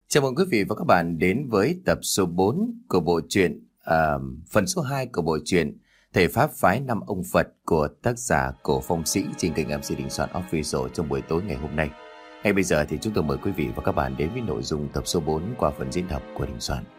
Chào mừng quý vị và các bạn đến với tập số 4 của bộ truyện, phần số 2 của bộ truyện Thầy Pháp Phái Năm Ông Phật của tác giả Cổ Phong Sĩ trên kênh MC Đình Soạn Official trong buổi tối ngày hôm nay. Ngay bây giờ thì chúng tôi mời quý vị và các bạn đến với nội dung tập số 4 qua phần diễn đọc của Đình Soạn.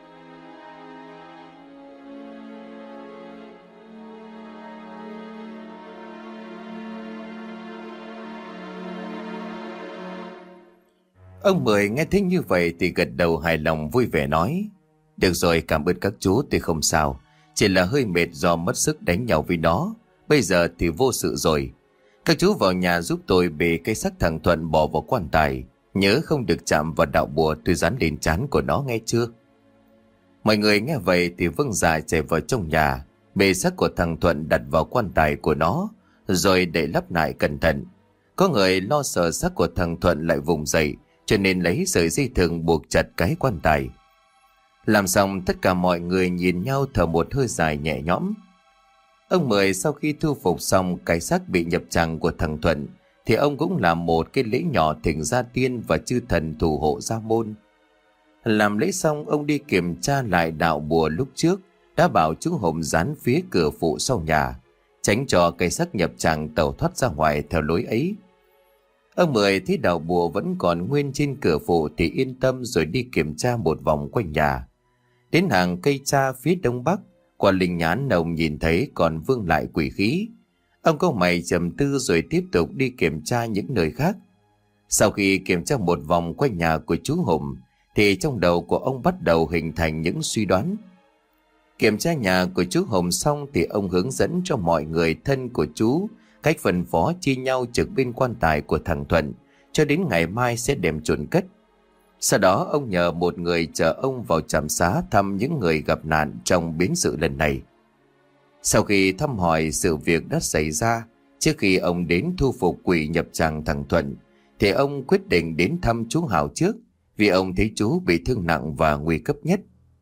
Ông Mười nghe thấy như vậy thì gật đầu hài lòng vui vẻ nói: Được rồi, cảm ơn các chú, tôi không sao. Chỉ là hơi mệt do mất sức đánh nhau với nó. Bây giờ thì vô sự rồi. Các chú vào nhà giúp tôi bê cái xác thằng Thuận bỏ vào quan tài. Nhớ không được chạm vào đạo bùa tôi dán lên trán của nó, nghe chưa? Mọi người nghe vậy thì vâng dạ chạy vào trong nhà, bê xác của thằng Thuận đặt vào quan tài của nó, rồi đậy lắp lại cẩn thận. Có người lo sợ xác của thằng Thuận lại vùng dậy, cho nên lấy sợi dây thừng buộc chặt cái quan tài. Làm xong, tất cả mọi người nhìn nhau thở một hơi dài nhẹ nhõm. Ông Mười sau khi thu phục xong cái xác bị nhập tràng của thằng Thuận thì ông cũng làm một cái lễ nhỏ thỉnh gia tiên và chư thần thủ hộ gia môn. Làm lễ xong, ông đi kiểm tra lại đạo bùa lúc trước đã bảo chú Hùng dán phía cửa phụ sau nhà, tránh cho cái xác nhập tràng tẩu thoát ra ngoài theo lối ấy. Ông Mười thấy đạo bùa vẫn còn nguyên trên cửa phụ thì yên tâm, rồi đi kiểm tra một vòng quanh nhà. Đến hàng cây cha phía đông bắc, qua linh nhãn ông nhìn thấy còn vương lại quỷ khí. Ông cau mày trầm tư rồi tiếp tục đi kiểm tra những nơi khác. Sau khi kiểm tra một vòng quanh nhà của chú Hùng thì trong đầu của ông bắt đầu hình thành những suy đoán. Kiểm tra nhà của chú Hùng xong thì ông hướng dẫn cho mọi người thân của chú cách phân phó chia nhau trực bên quan tài của thằng Thuận cho đến ngày mai sẽ đem chôn cất. Sau đó ông nhờ một người chở ông vào trạm xá thăm những người gặp nạn trong biến sự lần này. Sau khi thăm hỏi sự việc đã xảy ra, trước khi ông đến thu phục quỷ nhập tràng thằng Thuận thì ông quyết định đến thăm chú Hào trước, vì ông thấy chú bị thương nặng và nguy cấp nhất.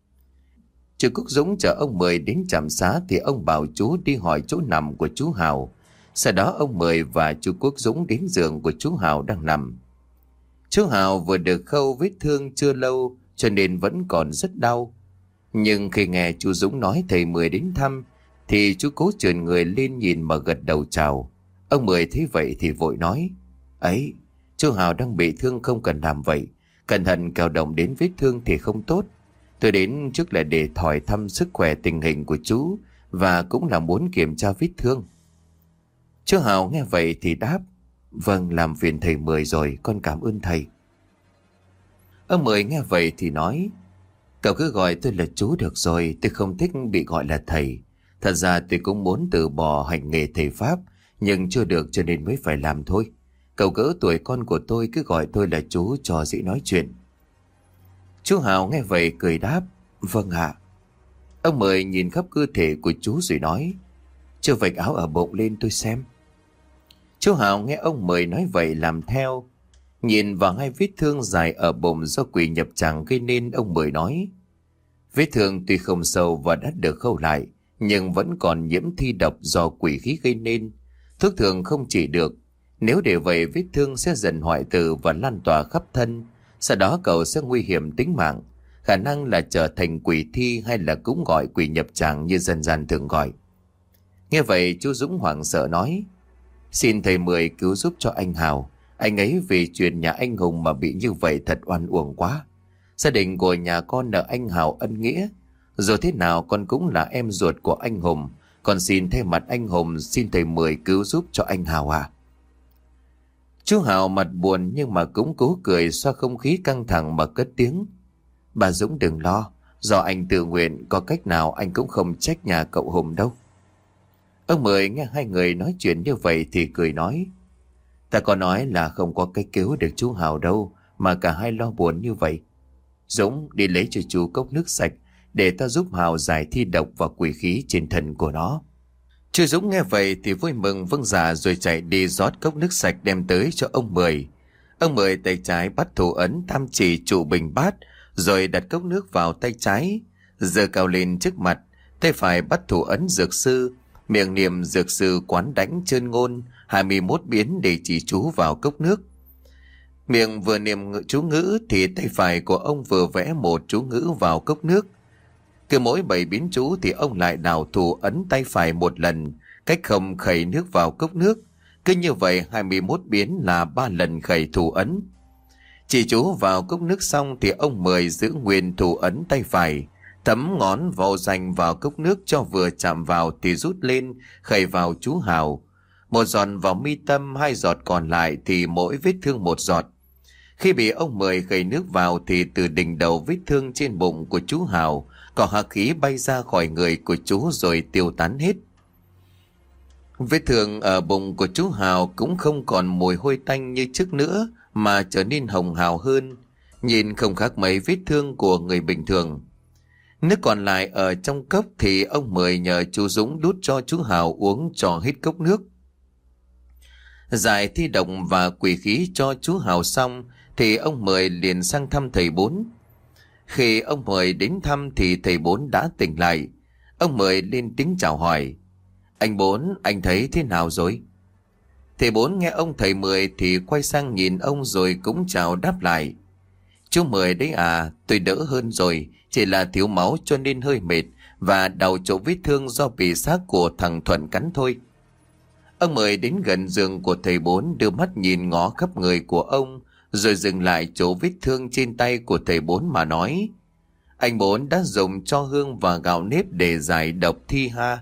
Chú Quốc Dũng chở ông Mười đến trạm xá thì ông bảo chú đi hỏi chỗ nằm của chú Hào. Sau đó ông Mười và chú Quốc Dũng đến giường của chú Hào đang nằm. Chú Hào vừa được khâu vết thương chưa lâu cho nên vẫn còn rất đau. Nhưng khi nghe chú Dũng nói thầy Mười đến thăm thì chú cố trườn người lên nhìn mà gật đầu chào. Ông Mười thấy vậy thì vội nói: Ấy, chú Hào đang bị thương, không cần làm vậy. Cẩn thận kẻo động đến vết thương thì không tốt. Tôi đến trước là để hỏi thăm sức khỏe tình hình của chú, và cũng là muốn kiểm tra vết thương. Chú Hào nghe vậy thì đáp: Vâng, làm phiền thầy Mười rồi, con cảm ơn thầy. Ông Mười nghe vậy thì nói: Cậu cứ gọi tôi là chú được rồi, tôi không thích bị gọi là thầy. Thật ra tôi cũng muốn từ bỏ hành nghề thầy Pháp, nhưng chưa được cho nên mới phải làm thôi. Cậu cỡ tuổi con của tôi, cứ gọi tôi là chú cho dễ nói chuyện. Chú Hào nghe vậy cười đáp: Vâng ạ. Ông Mười nhìn khắp cơ thể của chú rồi nói: Chưa vạch áo ở bụng lên tôi xem. Chú Hào nghe ông Mười nói vậy làm theo. Nhìn vào hai vết thương dài ở bụng do quỷ nhập tràng gây nên, ông Mười nói: Vết thương tuy không sâu và đã được khâu lại, nhưng vẫn còn nhiễm thi độc do quỷ khí gây nên. Thuốc thường không trị được. Nếu để vậy, vết thương sẽ dần hoại tử và lan tỏa khắp thân. Sau đó cậu sẽ nguy hiểm tính mạng, khả năng là trở thành quỷ thi, hay là cũng gọi quỷ nhập tràng như dân gian thường gọi. Nghe vậy chú Dũng hoảng sợ nói: Xin thầy Mười cứu giúp cho anh Hào. Anh ấy vì chuyện nhà anh Hùng mà bị như vậy thật oan uổng quá. Gia đình của nhà con nợ anh Hào ân nghĩa. Rồi thế nào con cũng là em ruột của anh Hùng. Con xin thay mặt anh Hùng xin thầy Mười cứu giúp cho anh Hào à. Chú Hào mặt buồn nhưng mà cũng cố cười xoa không khí căng thẳng mà cất tiếng: Bà Dũng đừng lo, do anh tự nguyện, có cách nào anh cũng không trách nhà cậu Hùng đâu. Ông Mười nghe hai người nói chuyện như vậy thì cười nói: Ta có nói là không có cách cứu được chú Hào đâu, mà cả hai lo buồn như vậy. Dũng, đi lấy cho chú cốc nước sạch để ta giúp Hào giải thi độc và quỷ khí trên thân của nó. Chú Dũng nghe vậy thì vui mừng vâng dạ, rồi chạy đi rót cốc nước sạch đem tới cho ông Mười. Ông Mười tay trái bắt thủ ấn tam chỉ trụ bình bát, rồi đặt cốc nước vào tay trái, giơ cao lên trước mặt. Tay phải bắt thủ ấn dược sư, miệng niệm dược sư quán đánh chân ngôn 21 biến để chỉ chú vào cốc nước. Miệng vừa niệm chú ngữ thì tay phải của ông vừa vẽ một chú ngữ vào cốc nước. Cứ mỗi 7 biến chú thì ông lại đảo thủ ấn tay phải một lần, cách không khẩy nước vào cốc nước. Cứ như vậy 21 biến là 3 lần khẩy thủ ấn. Chỉ chú vào cốc nước xong thì ông Mười giữ nguyên thủ ấn tay phải, thấm ngón vào dành vào cốc nước cho vừa chạm vào thì rút lên, khẩy vào chú hào. 1 giọt vào mi tâm, 2 giọt còn lại thì mỗi vết thương 1 giọt. Khi bị ông Mười khẩy nước vào thì từ đỉnh đầu vết thương trên bụng của chú Hào có hắc khí bay ra khỏi người của chú rồi tiêu tán hết. Vết thương ở bụng của chú Hào cũng không còn mùi hôi tanh như trước nữa mà trở nên hồng hào hơn, nhìn không khác mấy vết thương của người bình thường. Nước còn lại ở trong cốc thì ông Mười nhờ chú Dũng đút cho chú Hào uống cho hết cốc nước. Giải thi độc và quỷ khí cho chú Hào xong thì ông Mười liền sang thăm thầy Bốn. Khi ông Mười đến thăm thì thầy Bốn đã tỉnh lại. Ông Mười lên tiếng chào hỏi: "Anh Bốn, anh thấy thế nào rồi?" Thầy Bốn nghe ông thầy Mười thì quay sang nhìn ông rồi cũng chào đáp lại: "Chú Mười đấy à, tôi đỡ hơn rồi, chỉ là thiếu máu cho nên hơi mệt và đau chỗ vết thương do bị xác của thằng Thuận cắn thôi." Ông Mười đến gần giường của thầy Bốn, đưa mắt nhìn ngó khắp người của ông, rồi dừng lại chỗ vết thương trên tay của thầy Bốn mà nói: "Anh Bốn đã dùng cho hương và gạo nếp để giải độc thi ha?"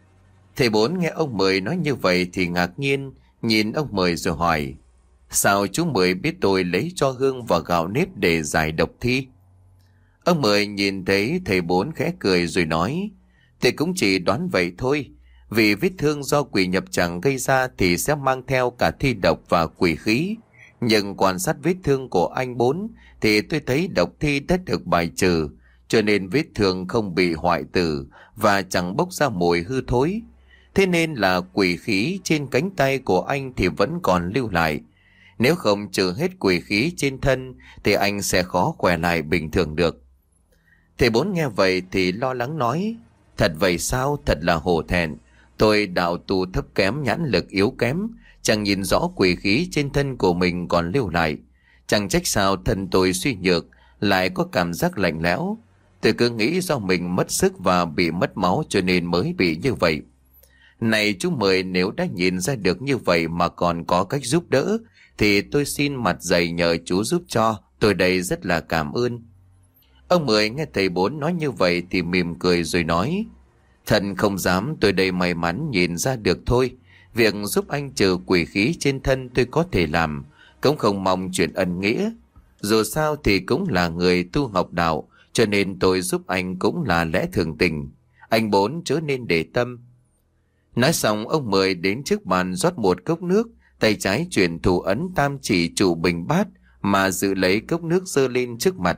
Thầy Bốn nghe ông Mười nói như vậy thì ngạc nhiên, nhìn ông Mười rồi hỏi: "Sao chú Mười biết tôi lấy cho hương và gạo nếp để giải độc thi?" Ông Mười nhìn thấy thầy Bốn khẽ cười rồi nói: "Thì cũng chỉ đoán vậy thôi. Vì vết thương do quỷ nhập tràng gây ra thì sẽ mang theo cả thi độc và quỷ khí. Nhưng quan sát vết thương của anh Bốn thì tôi thấy độc thi đã được bài trừ, cho nên vết thương không bị hoại tử và chẳng bốc ra mùi hư thối. Thế nên là quỷ khí trên cánh tay của anh thì vẫn còn lưu lại. Nếu không trừ hết quỷ khí trên thân thì anh sẽ khó khỏe lại bình thường được." Thầy Bốn nghe vậy thì lo lắng nói: "Thật vậy sao? Thật là hổ thẹn. Tôi đạo tu thấp kém, nhãn lực yếu kém, chẳng nhìn rõ quỷ khí trên thân của mình còn lưu lại. Chẳng trách sao thân tôi suy nhược, lại có cảm giác lạnh lẽo. Tôi cứ nghĩ do mình mất sức và bị mất máu cho nên mới bị như vậy. Này chú Mười, nếu đã nhìn ra được như vậy mà còn có cách giúp đỡ thì tôi xin mặt dày nhờ chú giúp cho, tôi đây rất là cảm ơn." Ông Mười nghe thầy Bốn nói như vậy thì mỉm cười rồi nói: "Thật không dám, tôi đây may mắn nhìn ra được thôi. Việc giúp anh trừ quỷ khí trên thân tôi có thể làm, cũng không mong chuyện ân nghĩa. Dù sao thì cũng là người tu học đạo, cho nên tôi giúp anh cũng là lẽ thường tình. Anh Bốn chớ nên để tâm." Nói xong ông Mười đến trước bàn rót một cốc nước, tay trái chuyển thủ ấn tam chỉ trụ bình bát mà giữ lấy cốc nước giơ lên trước mặt.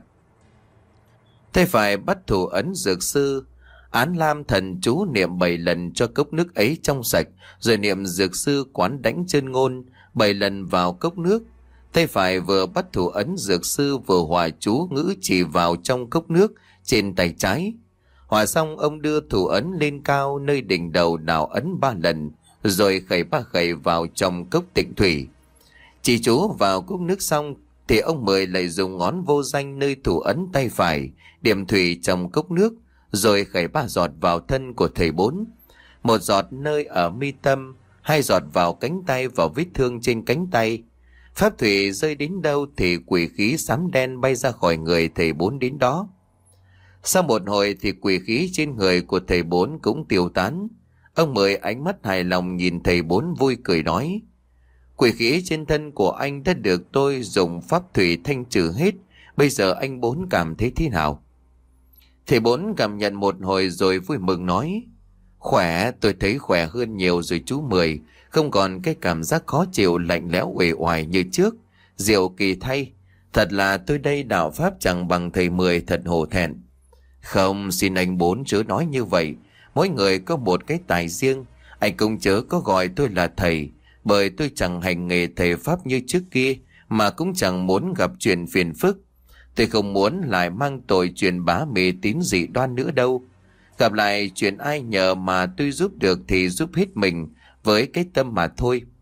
Tay phải bắt thủ ấn dược sư Án Lam thần chú niệm 7 lần cho cốc nước ấy trong sạch, rồi niệm dược sư quán đánh chân ngôn 7 lần vào cốc nước. Tay phải vừa bắt thủ ấn dược sư vừa hòa chú ngữ chỉ vào trong cốc nước trên tay trái. Hòa xong ông đưa thủ ấn lên cao nơi đỉnh đầu đảo ấn 3 lần, rồi khẩy 3 khẩy vào trong cốc tịnh thủy. Chỉ chú vào cốc nước xong thì ông Mười lại dùng ngón vô danh nơi thủ ấn tay phải điểm thủy trong cốc nước, rồi khẩy 3 giọt vào thân của thầy Bốn, 1 giọt nơi ở mi tâm, 2 giọt vào cánh tay vào vết thương trên cánh tay. Pháp thủy rơi đến đâu thì quỷ khí xám đen bay ra khỏi người thầy Bốn đến đó. Sau một hồi thì quỷ khí trên người của thầy Bốn cũng tiêu tán. Ông Mười ánh mắt hài lòng nhìn thầy Bốn vui cười nói: "Quỷ khí trên thân của anh đã được tôi dùng pháp thủy thanh trừ hết. Bây giờ anh Bốn cảm thấy thế nào?" Thầy Bốn cảm nhận một hồi rồi vui mừng nói: "Khỏe, tôi thấy khỏe hơn nhiều rồi chú Mười. Không còn cái cảm giác khó chịu lạnh lẽo uể oải như trước. Diệu kỳ thay. Thật là tôi đây đạo pháp chẳng bằng thầy Mười, thật hổ thẹn." "Không, xin anh Bốn chớ nói như vậy. Mỗi người có một cái tài riêng. Anh cũng chớ có gọi tôi là thầy, bởi tôi chẳng hành nghề thầy pháp như trước kia, mà cũng chẳng muốn gặp chuyện phiền phức. Tôi không muốn lại mang tội truyền bá mê tín dị đoan nữa đâu. Gặp lại chuyện ai nhờ mà tôi giúp được thì giúp hết mình với cái tâm mà thôi.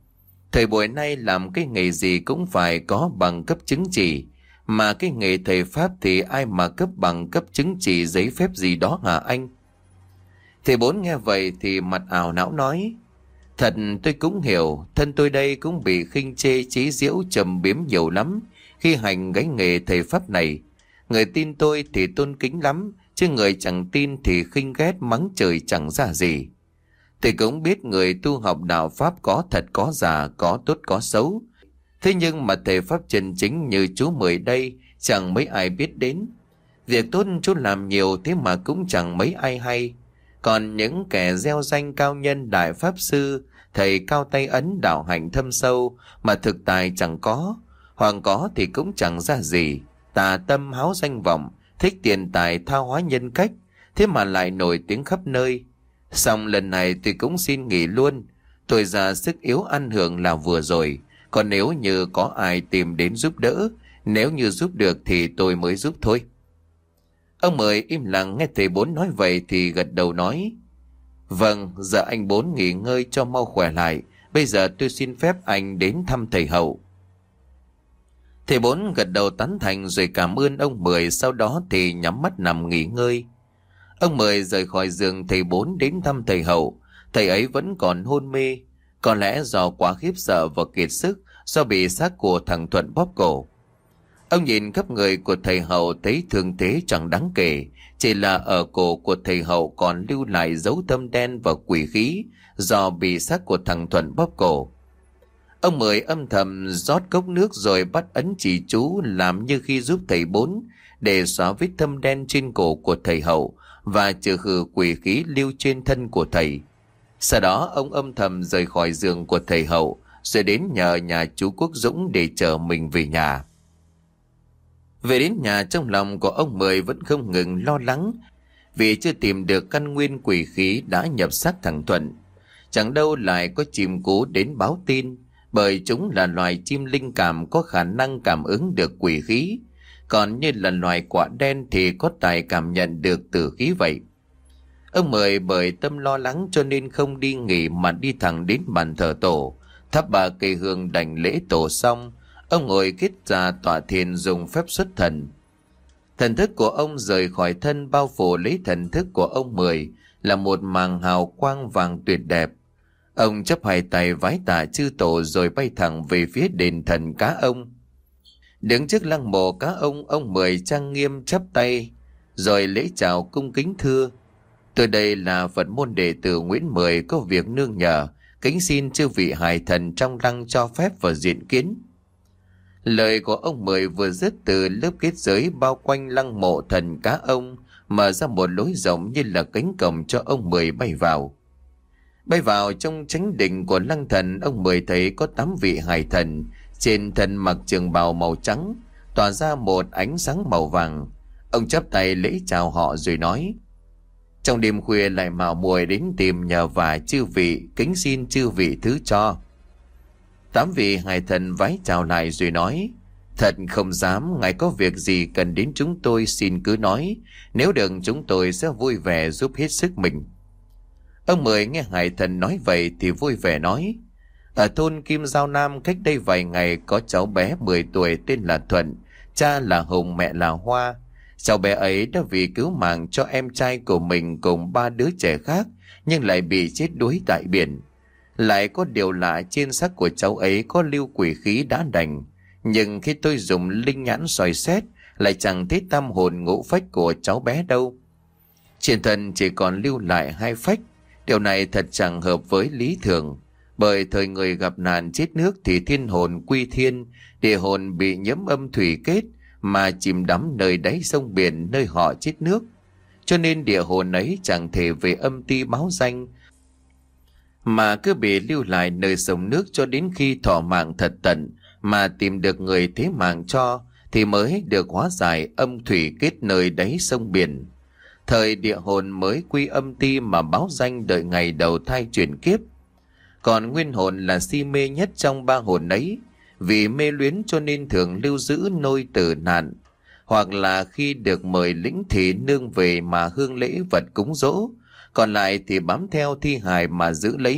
Thời buổi nay làm cái nghề gì cũng phải có bằng cấp chứng chỉ, mà cái nghề thầy Pháp thì ai mà cấp bằng cấp chứng chỉ giấy phép gì đó hả anh? Thầy Bốn nghe vậy thì mặt ảo não nói: Thật tôi cũng hiểu, thân tôi đây cũng bị khinh chê chế giễu trầm biếm nhiều lắm khi hành cái nghề thầy Pháp này. Người tin tôi thì tôn kính lắm, chứ người chẳng tin thì khinh ghét mắng trời chẳng ra gì. Thầy cũng biết người tu học đạo Pháp có thật có giả, có tốt có xấu. Thế nhưng mà thầy Pháp chân chính như chú Mười đây chẳng mấy ai biết đến. Việc tốt chú làm nhiều thế mà cũng chẳng mấy ai hay. Còn những kẻ gieo danh cao nhân đại Pháp Sư, thầy cao tay ấn đạo hạnh thâm sâu mà thực tài chẳng có, hoặc có thì cũng chẳng ra gì, tà tâm háo danh vọng, thích tiền tài tha hóa nhân cách, thế mà lại nổi tiếng khắp nơi. Xong lần này tôi cũng xin nghỉ luôn, tôi ra sức yếu ăn hưởng là vừa rồi. Còn nếu như có ai tìm đến giúp đỡ, nếu như giúp được thì tôi mới giúp thôi. Ông Mười im lặng nghe thầy Bốn nói vậy thì gật đầu nói: Vâng, giờ anh Bốn nghỉ ngơi cho mau khỏe lại. Bây giờ tôi xin phép anh đến thăm thầy Hậu. Thầy Bốn gật đầu tán thành rồi cảm ơn ông Mười, sau đó thì nhắm mắt nằm nghỉ ngơi. Ông Mười rời khỏi giường thầy Bốn đến thăm thầy Hậu. Thầy ấy vẫn còn hôn mê, có lẽ do quá khiếp sợ và kiệt sức do bị xác của thằng Thuận bóp cổ. Ông nhìn khắp người của thầy Hậu thấy thương thế chẳng đáng kể, chỉ là ở cổ của thầy Hậu còn lưu lại dấu tâm đen và quỷ khí do bị xác của thằng Thuận bóp cổ. Ông Mười âm thầm rót cốc nước rồi bắt ấn chỉ chú làm như khi giúp thầy Bốn để xóa vết thâm đen trên cổ của thầy Hậu và trừ khử quỷ khí lưu trên thân của thầy. Sau đó ông âm thầm rời khỏi giường của thầy Hậu rồi đến nhờ nhà chú Quốc Dũng để chở mình về nhà. Về đến nhà, trong lòng của ông Mười vẫn không ngừng lo lắng vì chưa tìm được căn nguyên quỷ khí đã nhập xác thằng Thuận. Chẳng đâu lại có chim cú đến báo tin, bởi chúng là loài chim linh cảm có khả năng cảm ứng được quỷ khí, còn như là loài quạ đen thì có tài cảm nhận được tử khí vậy. Ông Mười bởi tâm lo lắng cho nên không đi nghỉ mà đi thẳng đến bàn thờ tổ, thắp 3 cây hương đảnh lễ tổ xong, ông ngồi kết ra tọa thiền dùng phép xuất thần. Thần thức của ông rời khỏi thân bao phủ lấy thần thức của ông Mười là một màng hào quang vàng tuyệt đẹp. Ông chắp 2 tay vái tạ chư tổ rồi bay thẳng về phía đền thần Cá Ông. Đứng trước lăng mộ Cá ông Mười trang nghiêm chắp tay rồi lễ chào cung kính thưa: Tôi đây là Phật môn đệ tử Nguyễn Mười, có việc nương nhờ, kính xin chư vị hải thần trong lăng cho phép và diện kiến. Lời của ông Mười vừa dứt, từ lớp kết giới bao quanh lăng mộ thần Cá Ông mở ra một lối rộng như là cánh cổng cho ông Mười bay vào. Bay vào trong chánh đình của lăng thần, ông Mười thấy có 8 vị hải thần, trên thân mặc trường bào màu trắng, tỏa ra một ánh sáng màu vàng. Ông chắp tay lễ chào họ rồi nói: Trong đêm khuya lại mạo muội đến tìm nhờ vả chư vị, kính xin chư vị thứ cho. 8 vị hải thần vái chào lại rồi nói: Thật không dám, ngài có việc gì cần đến chúng tôi xin cứ nói, nếu được chúng tôi sẽ vui vẻ giúp hết sức mình. Ông Mười nghe hải thần nói vậy thì vui vẻ nói: Ở thôn Kim Giao Nam cách đây vài ngày có cháu bé 10 tuổi tên là Thuận, cha là Hùng, mẹ là Hoa. Cháu bé ấy đã vì cứu mạng cho em trai của mình cùng 3 đứa trẻ khác nhưng lại bị chết đuối tại biển. Lại có điều lạ, trên xác của cháu ấy có lưu quỷ khí đã đành, nhưng khi tôi dùng linh nhãn soi xét lại chẳng thấy tâm hồn ngũ phách của cháu bé đâu. Trên thân chỉ còn lưu lại 2 phách. Điều này thật chẳng hợp với lý thường, bởi thời người gặp nạn chết nước thì thiên hồn quy thiên, địa hồn bị nhiễm âm thủy kết mà chìm đắm nơi đáy sông biển nơi họ chết nước, cho nên địa hồn ấy chẳng thể về âm ty báo danh mà cứ bị lưu lại nơi sông nước cho đến khi thọ mạng thật tận mà tìm được người thế mạng cho thì mới được hóa giải âm thủy kết nơi đáy sông biển. Thời địa hồn mới quy âm ty mà báo danh đợi ngày đầu thai chuyển kiếp. Còn nguyên hồn là si mê nhất trong 3 hồn ấy, vì mê luyến cho nên thường lưu giữ nôi tử nạn, hoặc là khi được mời lĩnh thì nương về mà hương lễ vật cúng dỗ, còn lại thì bám theo thi hài mà giữ lấy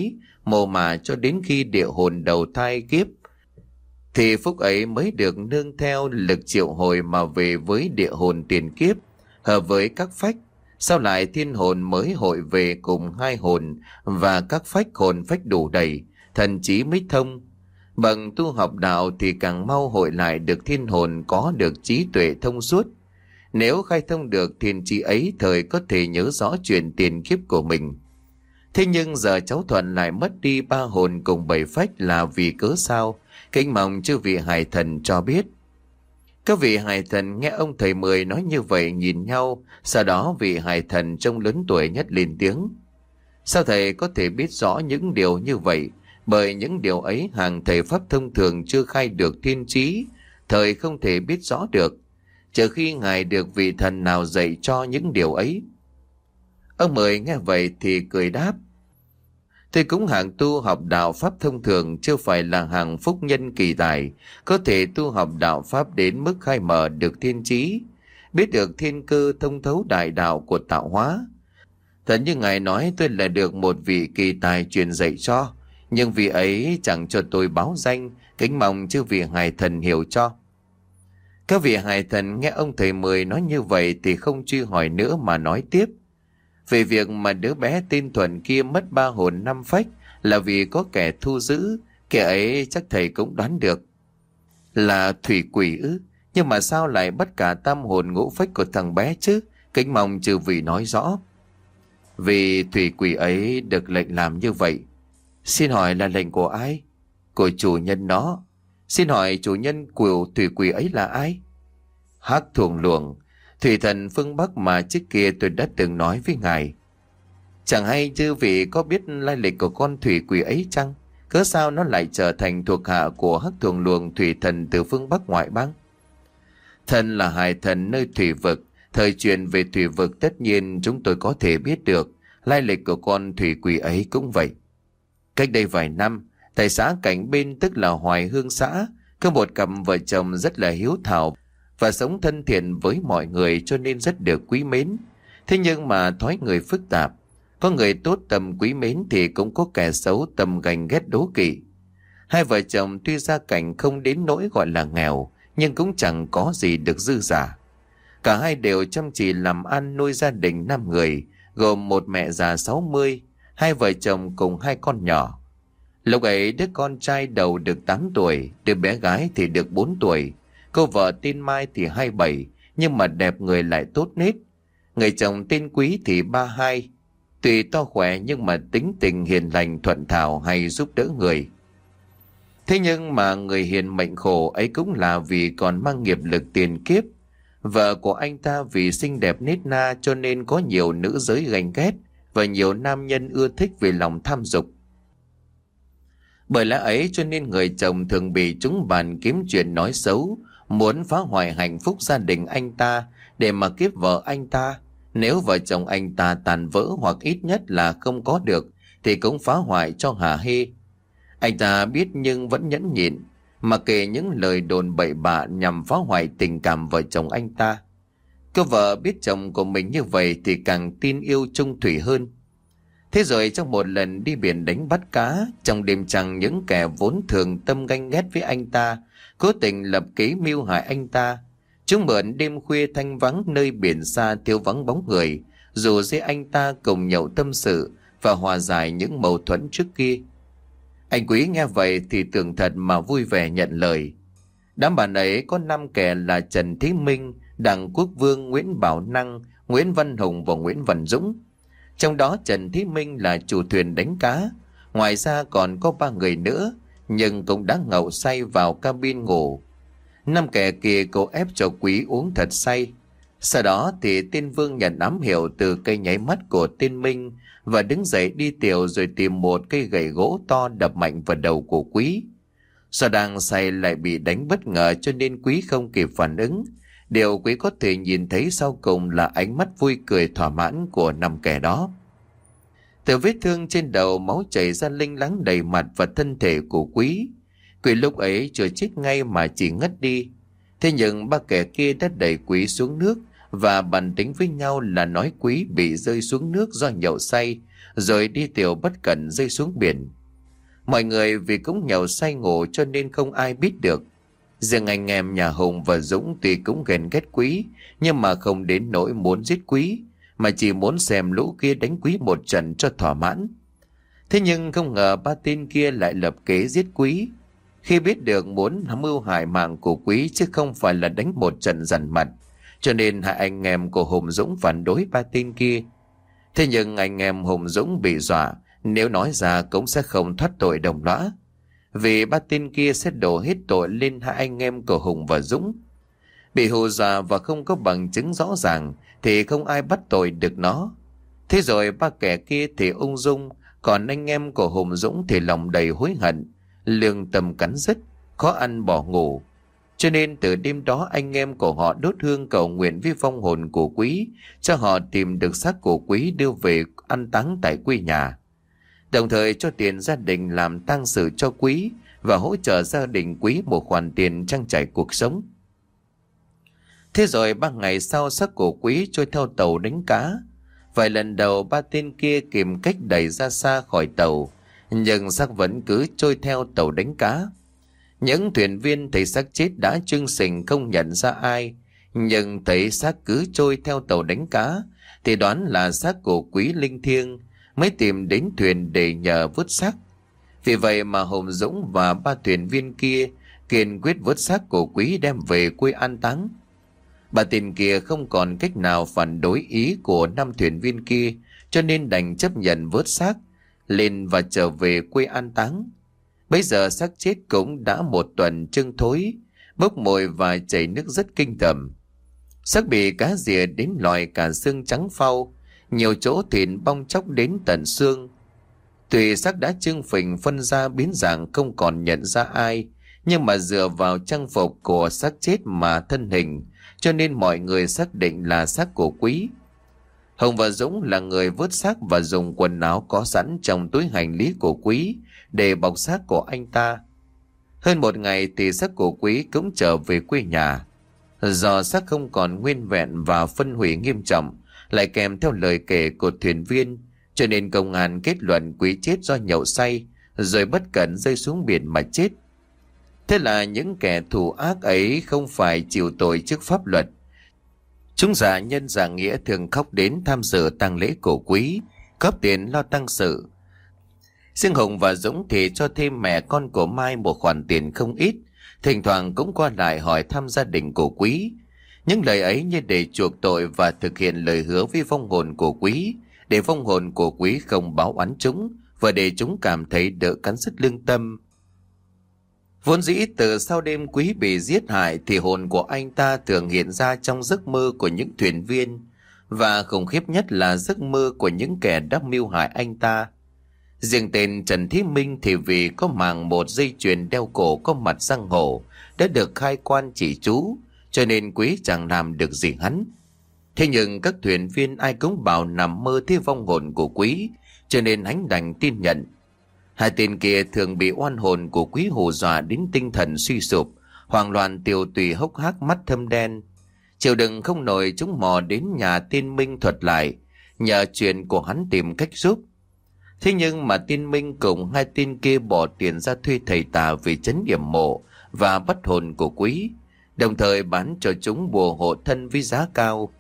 mồ mả cho đến khi địa hồn đầu thai kiếp, thì phúc ấy mới được nương theo lực triệu hồi mà về với địa hồn tiền kiếp, hợp với các phách. Sau lại thiên hồn mới hội về cùng hai hồn, và các phách hồn phách đủ đầy, thần trí mới thông. Bằng tu học đạo thì càng mau hội lại được thiên hồn có được trí tuệ thông suốt. Nếu khai thông được thiên trí ấy, thời có thể nhớ rõ chuyện tiền kiếp của mình. Thế nhưng giờ cháu Thuận lại mất đi ba hồn cùng bảy phách là vì cớ sao? Kính mong chư vị hải thần cho biết. Các vị hải thần nghe ông thầy Mười nói như vậy nhìn nhau, sau đó vị hải thần trông lớn tuổi nhất lên tiếng. Sao thầy có thể biết rõ những điều như vậy? Bởi những điều ấy hàng thầy pháp thông thường chưa khai được thiên trí, thời không thể biết rõ được, trừ khi ngài được vị thần nào dạy cho những điều ấy. Ông Mười nghe vậy thì cười đáp: tôi cũng hàng tu học đạo pháp thông thường, chưa phải là hàng phúc nhân kỳ tài, có thể tu học đạo pháp đến mức khai mở được thiên trí, biết được thiên cơ thông thấu đại đạo của tạo hóa. Thật như ngài nói, tôi là được một vị kỳ tài truyền dạy cho, nhưng vị ấy chẳng cho tôi báo danh, kính mong chư vị hải thần hiểu cho. Các vị hải thần nghe ông thầy Mười nói như vậy thì không truy hỏi nữa mà nói tiếp. Về việc mà đứa bé tên Thuận kia mất ba hồn năm phách là vì có kẻ thu giữ, kẻ ấy chắc thầy cũng đoán được là thủy quỷ ư? Nhưng mà sao lại bắt cả tam hồn ngũ phách của thằng bé chứ? Kính mong chư vị nói rõ. Vì thủy quỷ ấy được lệnh làm như vậy. Xin hỏi là lệnh của ai? Của chủ nhân nó. Xin hỏi chủ nhân của thủy quỷ ấy là ai? Hắc Thuồng Luồng, thủy thần phương Bắc mà trước kia tôi đã từng nói với ngài. Chẳng hay chư vị có biết lai lịch của con thủy quỷ ấy chăng? Cớ sao nó lại trở thành thuộc hạ của Hắc Thuồng Luồng thủy thần từ phương Bắc ngoại bang? Thần là hải thần nơi thủy vực, thời truyền về thủy vực tất nhiên chúng tôi có thể biết được. Lai lịch của con thủy quỷ ấy cũng vậy. Cách đây vài năm, tại xã cạnh bên tức là Hoài Hương xã, có một cặp vợ chồng rất là hiếu thảo và sống thân thiện với mọi người, cho nên rất được quý mến. Thế nhưng mà thói người phức tạp, có người tốt tầm quý mến thì cũng có kẻ xấu tầm ganh ghét đố kỵ. Hai vợ chồng tuy gia cảnh không đến nỗi gọi là nghèo, nhưng cũng chẳng có gì được dư giả. Cả hai đều chăm chỉ làm ăn nuôi gia đình 5 người, gồm một mẹ già 60, hai vợ chồng cùng hai con nhỏ. Lúc ấy đứa con trai đầu được 8 tuổi, đứa bé gái thì được 4 tuổi. Cô vợ tên Mai thì 27, nhưng mà đẹp người lại tốt nết. Người chồng tên Quý thì 32, tuy to khỏe nhưng mà tính tình hiền lành thuận thảo, hay giúp đỡ người. Thế nhưng mà người hiền mệnh khổ ấy cũng là vì còn mang nghiệp lực tiền kiếp. Vợ của anh ta vì xinh đẹp nết na cho nên có nhiều nữ giới ganh ghét và nhiều nam nhân ưa thích vì lòng tham dục. Bởi lẽ ấy cho nên người chồng thường bị chúng bàn kiếm chuyện nói xấu, muốn phá hoại hạnh phúc gia đình anh ta để mà kiếp vợ anh ta. Nếu vợ chồng anh ta tàn vỡ hoặc ít nhất là không có được thì cũng phá hoại cho hả hê. Anh ta biết nhưng vẫn nhẫn nhịn, mà kể những lời đồn bậy bạ nhằm phá hoại tình cảm vợ chồng anh ta. Cô vợ biết chồng của mình như vậy thì càng tin yêu chung thủy hơn. Thế rồi trong một lần đi biển đánh bắt cá, trong đêm trăng những kẻ vốn thường tâm ganh ghét với anh ta cố tình lập kế mưu hại anh ta. Chúng mượn đêm khuya thanh vắng nơi biển xa thiếu vắng bóng người, rủ dê anh ta cùng nhậu tâm sự và hòa giải những mâu thuẫn trước kia. Anh Quý nghe vậy thì tưởng thật mà vui vẻ nhận lời. Đám bạn ấy có 5 kẻ là Trần Thế Minh, Đặng Quốc Vương, Nguyễn Bảo Năng, Nguyễn Văn Hùng và Nguyễn Văn Dũng. Trong đó Trần Thế Minh là chủ thuyền đánh cá. Ngoài ra còn có 3 người nữa, nhưng cũng đã ngậu say vào cabin ngủ. 5 kẻ kia cố ép cho Quý uống thật say. Sau đó thì tên Vương nhận ám hiệu từ cây nháy mắt của tên Minh và đứng dậy đi tiểu, rồi tìm một cây gậy gỗ to đập mạnh vào đầu của Quý. Do đang say lại bị đánh bất ngờ cho nên Quý không kịp phản ứng. Điều Quý có thể nhìn thấy sau cùng là ánh mắt vui cười thỏa mãn của 5 kẻ đó. Từ vết thương trên đầu, máu chảy ra linh láng đầy mặt và thân thể của Quý. Quý lúc ấy chưa chết ngay mà chỉ ngất đi. Thế nhưng 3 kẻ kia đã đẩy Quý xuống nước và bàn tính với nhau là nói Quý bị rơi xuống nước do nhậu say, rồi đi tiểu bất cẩn rơi xuống biển. Mọi người vì cũng nhậu say ngủ cho nên không ai biết được. Riêng anh em nhà Hùng và Dũng tuy cũng ghen ghét Quý, nhưng mà không đến nỗi muốn giết Quý, mà chỉ muốn xem lũ kia đánh Quý một trận cho thỏa mãn. Thế nhưng không ngờ ba tên kia lại lập kế giết Quý. Khi biết được muốn mưu hại mạng của Quý chứ không phải là đánh một trận dằn mặt, cho nên hai anh em của Hùng Dũng phản đối ba tên kia. Thế nhưng anh em Hùng Dũng bị dọa, nếu nói ra cũng sẽ không thoát tội đồng lõa, vì ba tên kia sẽ đổ hết tội lên hai anh em của Hùng và Dũng. Bị hù dọa và không có bằng chứng rõ ràng thì không ai bắt tội được nó. Thế rồi ba kẻ kia thì ung dung, còn anh em của Hùng Dũng thì lòng đầy hối hận, lương tâm cắn rứt, khó ăn bỏ ngủ. Cho nên từ đêm đó anh em của họ đốt hương cầu nguyện với vong hồn của Quý, cho họ tìm được xác của Quý đưa về an táng tại quê nhà. Đồng thời cho tiền gia đình làm tang sự cho Quý và hỗ trợ gia đình Quý một khoản tiền trang trải cuộc sống. Thế rồi 3 ngày sau, xác của Quý trôi theo tàu đánh cá. Vài lần đầu ba tên kia tìm cách đẩy ra xa khỏi tàu, nhưng xác vẫn cứ trôi theo tàu đánh cá. Những thuyền viên thấy xác chết đã chưng sình không nhận ra ai, nhưng thấy xác cứ trôi theo tàu đánh cá thì đoán là xác của Quý linh thiêng, mới tìm đến thuyền để nhờ vớt xác. Vì vậy mà Hùng Dũng và ba thuyền viên kia kiên quyết vớt xác của Quý đem về quê an táng. Bà tên kia không còn cách nào phản đối ý của 5 thuyền viên kia, cho nên đành chấp nhận vớt xác lên và trở về quê an táng. Bây giờ xác chết cũng đã 1 tuần trưng thối, bốc mùi và chảy nước rất kinh tởm. Xác bị cá rỉa đến lòi cả xương trắng phau, nhiều chỗ thịt bong chóc đến tận xương. Tuy xác đã trưng phình phân ra biến dạng không còn nhận ra ai, nhưng mà dựa vào trang phục của xác chết mà thân hình, cho nên mọi người xác định là xác của Quý. Hồng và Dũng là người vớt xác và dùng quần áo có sẵn trong túi hành lý của Quý để bọc xác của anh ta. Hơn 1 ngày thì xác của Quý cũng trở về quê nhà. Do xác không còn nguyên vẹn và phân hủy nghiêm trọng, lại kèm theo lời kể của thuyền viên, cho nên công an kết luận Quý chết do nhậu say rồi bất cẩn rơi xuống biển mà chết. Thế là những kẻ thù ác ấy không phải chịu tội trước pháp luật. Chúng giả nhân giả nghĩa thường khóc đến tham dự tang lễ của Quý, góp tiền lo tang sự. Riêng Hùng và Dũng thì cho thêm mẹ con của Mai một khoản tiền không ít, thỉnh thoảng cũng qua lại hỏi thăm gia đình của Quý. Những lời ấy như để chuộc tội và thực hiện lời hứa với vong hồn của Quý, để vong hồn của Quý không báo oán chúng và để chúng cảm thấy đỡ cắn rứt lương tâm. Vốn dĩ từ sau đêm Quý bị giết hại thì hồn của anh ta thường hiện ra trong giấc mơ của những thuyền viên, và khủng khiếp nhất là giấc mơ của những kẻ đã mưu hại anh ta. Riêng tên Trần Thí Minh thì vì có màng một dây chuyền đeo cổ có mặt răng hổ đã được khai quan chỉ chú, cho nên Quý chẳng làm được gì hắn. Thế nhưng các thuyền viên ai cũng bảo nằm mơ thấy vong hồn của Quý, cho nên hắn đành tin nhận. Hai tên kia thường bị oan hồn của Quý hù dọa đến tinh thần suy sụp, hoảng loạn tiều tùy hốc hác mắt thâm đen. Chịu đựng không nổi, chúng mò đến nhà tên Minh thuật lại, nhờ chuyện của hắn tìm cách giúp. Thế nhưng mà tên Minh cùng hai tên kia bỏ tiền ra thuê thầy tà về trấn yểm mộ và bắt hồn của Quý, đồng thời bán cho chúng bùa hộ thân với giá cao.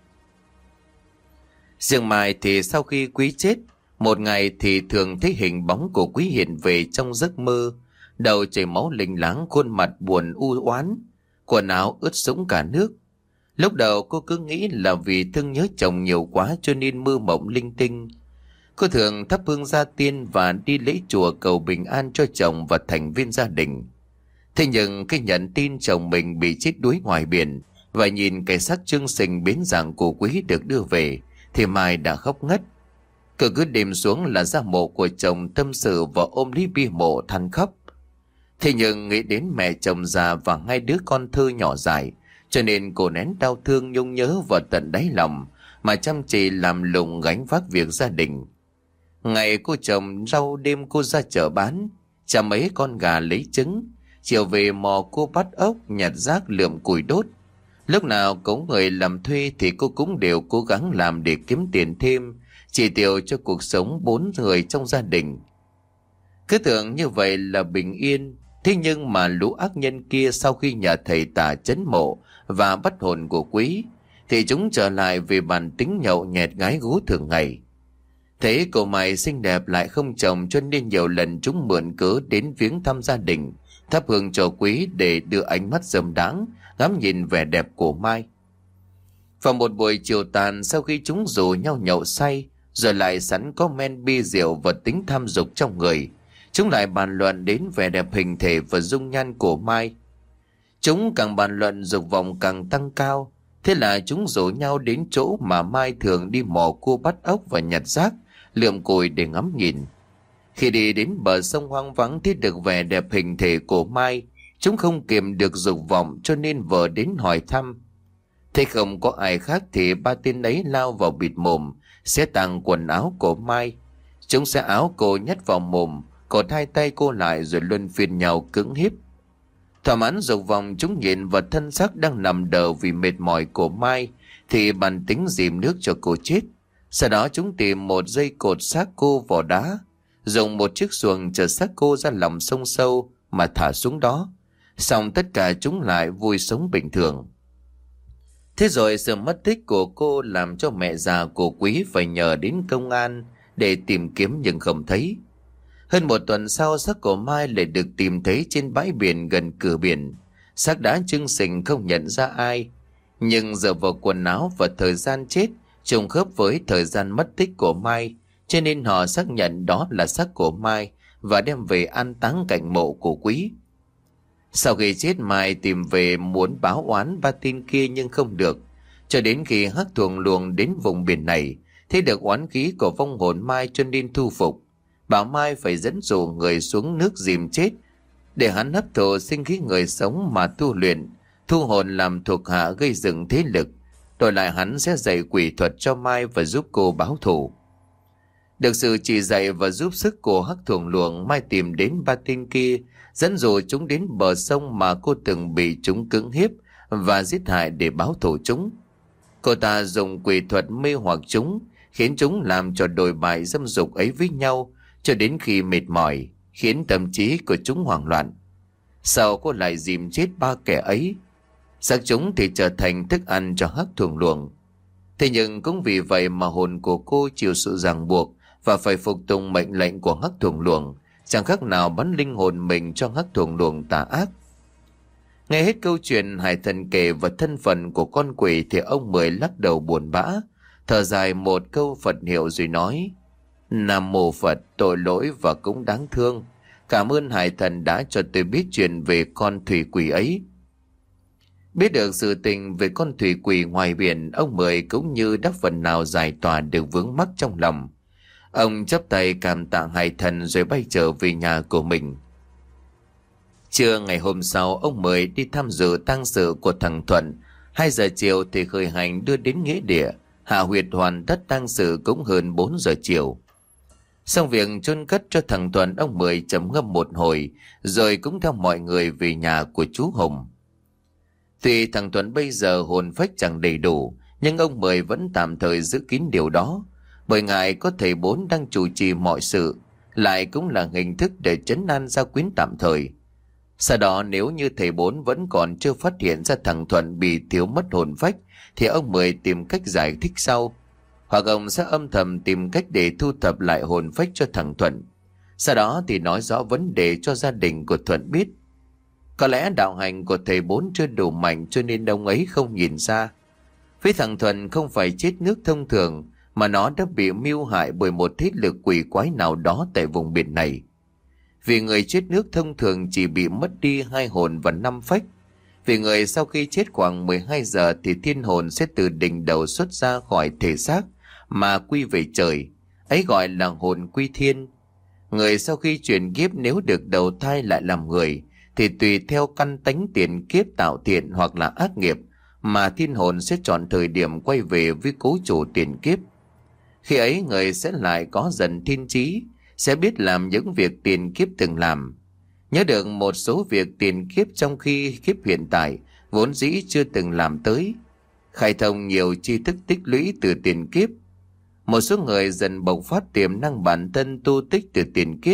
Riêng Mai thì sau khi Quý chết, một ngày thì thường thấy hình bóng của Quý hiện về trong giấc mơ, đầu chảy máu lình láng, khuôn mặt buồn u oán, quần áo ướt sũng cả nước. Lúc đầu cô cứ nghĩ là vì thương nhớ chồng nhiều quá cho nên mơ mộng linh tinh. Cô thường thắp hương gia tiên và đi lễ chùa cầu bình an cho chồng và thành viên gia đình. Thế nhưng khi nhận tin chồng mình bị chết đuối ngoài biển và nhìn cái xác trương sình biến dạng của Quý được đưa về, thì Mai đã khóc ngất. Cô cứ đêm xuống là ra mộ của chồng tâm sự và ôm lấy bia mộ than khóc. Thế nhưng nghĩ đến mẹ chồng già và 2 đứa con thơ nhỏ dại, cho nên cô nén đau thương nhung nhớ vào tận đáy lòng mà chăm chỉ làm lụng gánh vác việc gia đình. Ngày cô trồng rau, đêm cô ra chợ bán, chả mấy con gà lấy trứng, chiều về mò cô bắt ốc, nhặt rác, lượm củi đốt. Lúc nào có người làm thuê thì cô cũng đều cố gắng làm để kiếm tiền thêm, chỉ tiêu cho cuộc sống 4 người trong gia đình. Cứ tưởng như vậy là bình yên. Thế nhưng mà lũ ác nhân kia sau khi nhà thầy tả trấn mộ và bắt hồn của Quý, thì chúng trở lại về bản tính nhậu nhẹt gái gú thường ngày. Thấy cô Mai xinh đẹp lại không chồng, cho nên nhiều lần chúng mượn cớ đến viếng thăm gia đình, thắp hương cho Quý để đưa ánh mắt dâm đáng ngắm nhìn vẻ đẹp của Mai. Vào một buổi chiều tàn, sau khi chúng rủ nhau nhậu say, rồi lại sẵn có men bia rượu và tính tham dục trong người, chúng lại bàn luận đến vẻ đẹp hình thể và dung nhan của Mai. Chúng càng bàn luận dục vọng càng tăng cao. Thế là chúng rủ nhau đến chỗ mà Mai thường đi mò cua bắt ốc và nhặt rác, lượm cùi để ngắm nhìn. Khi đi đến bờ sông hoang vắng thấy được vẻ đẹp hình thể của Mai, chúng không kiềm được dục vọng cho nên vờ đến hỏi thăm. Thế không có ai khác thì ba tên ấy lao vào bịt mồm, xé tàng quần áo của Mai. Chúng sẽ áo cô nhét vào mồm, cột hai tay cô lại rồi luân phiên nhau cưỡng hiếp. Thỏa mãn dục vọng, chúng nhìn vào thân xác đang nằm đờ vì mệt mỏi của Mai thì bản tính dìm nước cho cô chết. Sau đó chúng tìm một dây cột xác cô vào đá, dùng một chiếc xuồng chở xác cô ra lòng sông sâu mà thả xuống đó. Xong tất cả chúng lại vui sống bình thường. Thế rồi sự mất tích của cô làm cho mẹ già của Quý phải nhờ đến công an để tìm kiếm nhưng không thấy. Hơn một tuần sau, xác của Mai lại được tìm thấy trên bãi biển gần cửa biển. Xác đã chưng sình không nhận ra ai, nhưng dựa vào quần áo và thời gian chết trùng khớp với thời gian mất tích của Mai, cho nên họ xác nhận đó là xác của Mai và đem về an táng cạnh mộ của Quý. Sau khi chết, Mai tìm về muốn báo oán ba tên kia nhưng không được, cho đến khi Hắc Thuồng Luồng đến vùng biển này, thấy được oán khí của vong hồn Mai cho nên thu phục, bảo Mai phải dẫn dụ người xuống nước dìm chết để hắn hấp thụ sinh khí người sống mà tu luyện, thu hồn làm thuộc hạ gây dựng thế lực. Đổi lại hắn sẽ dạy quỷ thuật cho Mai và giúp cô báo thù. Được sự chỉ dạy và giúp sức của Hắc Thuồng Luồng, Mai tìm đến ba tên kia, dẫn dụ chúng đến bờ sông mà cô từng bị chúng cưỡng hiếp và giết hại để báo thù chúng. Cô ta dùng quỷ thuật mê hoặc chúng, khiến chúng làm trò đồi bại dâm dục ấy với nhau cho đến khi mệt mỏi, khiến tâm trí của chúng hoảng loạn. Sau cô lại dìm chết ba kẻ ấy. Xác chúng thì trở thành thức ăn cho Hắc Thuồng Luồng. Thế nhưng cũng vì vậy mà hồn của cô chịu sự ràng buộc và phải phục tùng mệnh lệnh của Hắc Thuồng Luồng, chẳng khác nào bắn linh hồn mình cho Hắc Thuồng Luồng tà ác. Nghe hết câu chuyện Hải Thần kể và thân phận của con quỷ thì ông Mười lắc đầu buồn bã, thở dài một câu Phật hiệu rồi nói: Nam mô Phật, tội lỗi và cũng đáng thương. Cảm ơn Hải Thần đã cho tôi biết chuyện về con thủy quỷ ấy. Biết được sự tình về con thủy quỷ ngoài biển, ông Mười cũng như đã phần nào giải tỏa được vướng mắc trong lòng. Ông chắp tay cảm tạ Hải Thần rồi bay trở về nhà của mình. Trưa ngày hôm sau, ông Mười đi tham dự tang sự của thằng Thuận. 2 giờ chiều thì khởi hành đưa đến nghĩa địa, hạ huyệt hoàn tất tang sự cũng hơn 4 giờ chiều. Xong việc chôn cất cho thằng Thuận, ông Mười trầm ngâm một hồi rồi cũng theo mọi người về nhà của chú Hùng. Tuy thằng Thuận bây giờ hồn phách chẳng đầy đủ, nhưng ông Mười vẫn tạm thời giữ kín điều đó, bởi ngài có thầy Bốn đang chủ trì mọi sự, lại cũng là hình thức để trấn an gia quyến tạm thời. Sau đó nếu như thầy Bốn vẫn còn chưa phát hiện ra thằng Thuận bị thiếu mất hồn phách thì ông Mười tìm cách giải thích sau, hoặc ông sẽ âm thầm tìm cách để thu thập lại hồn phách cho thằng Thuận. Sau đó thì nói rõ vấn đề cho gia đình của Thuận biết. Có lẽ đạo hành của thầy Bốn chưa đủ mạnh cho nên ông ấy không nhìn ra. Với thằng Thuận không phải chết nước thông thường, mà nó đã bị mưu hại bởi một thế lực quỷ quái nào đó tại vùng biển này. Vì người chết nước thông thường chỉ bị mất đi 2 hồn và 5 phách. Vì người sau khi chết khoảng 12 giờ thì thiên hồn sẽ từ đỉnh đầu xuất ra khỏi thể xác mà quy về trời, ấy gọi là hồn quy thiên. Người sau khi chuyển kiếp nếu được đầu thai lại làm người thì tùy theo căn tánh tiền kiếp tạo thiện hoặc là ác nghiệp mà thiên hồn sẽ chọn thời điểm quay về với cố chủ tiền kiếp. Khi ấy người sẽ lại có dần thiên trí, sẽ biết làm những việc tiền kiếp từng làm, nhớ được một số việc tiền kiếp trong khi kiếp hiện tại vốn dĩ chưa từng làm tới, khai thông nhiều tri thức tích lũy từ tiền kiếp. Một số người dần bộc phát tiềm năng bản thân tu tích từ tiền kiếp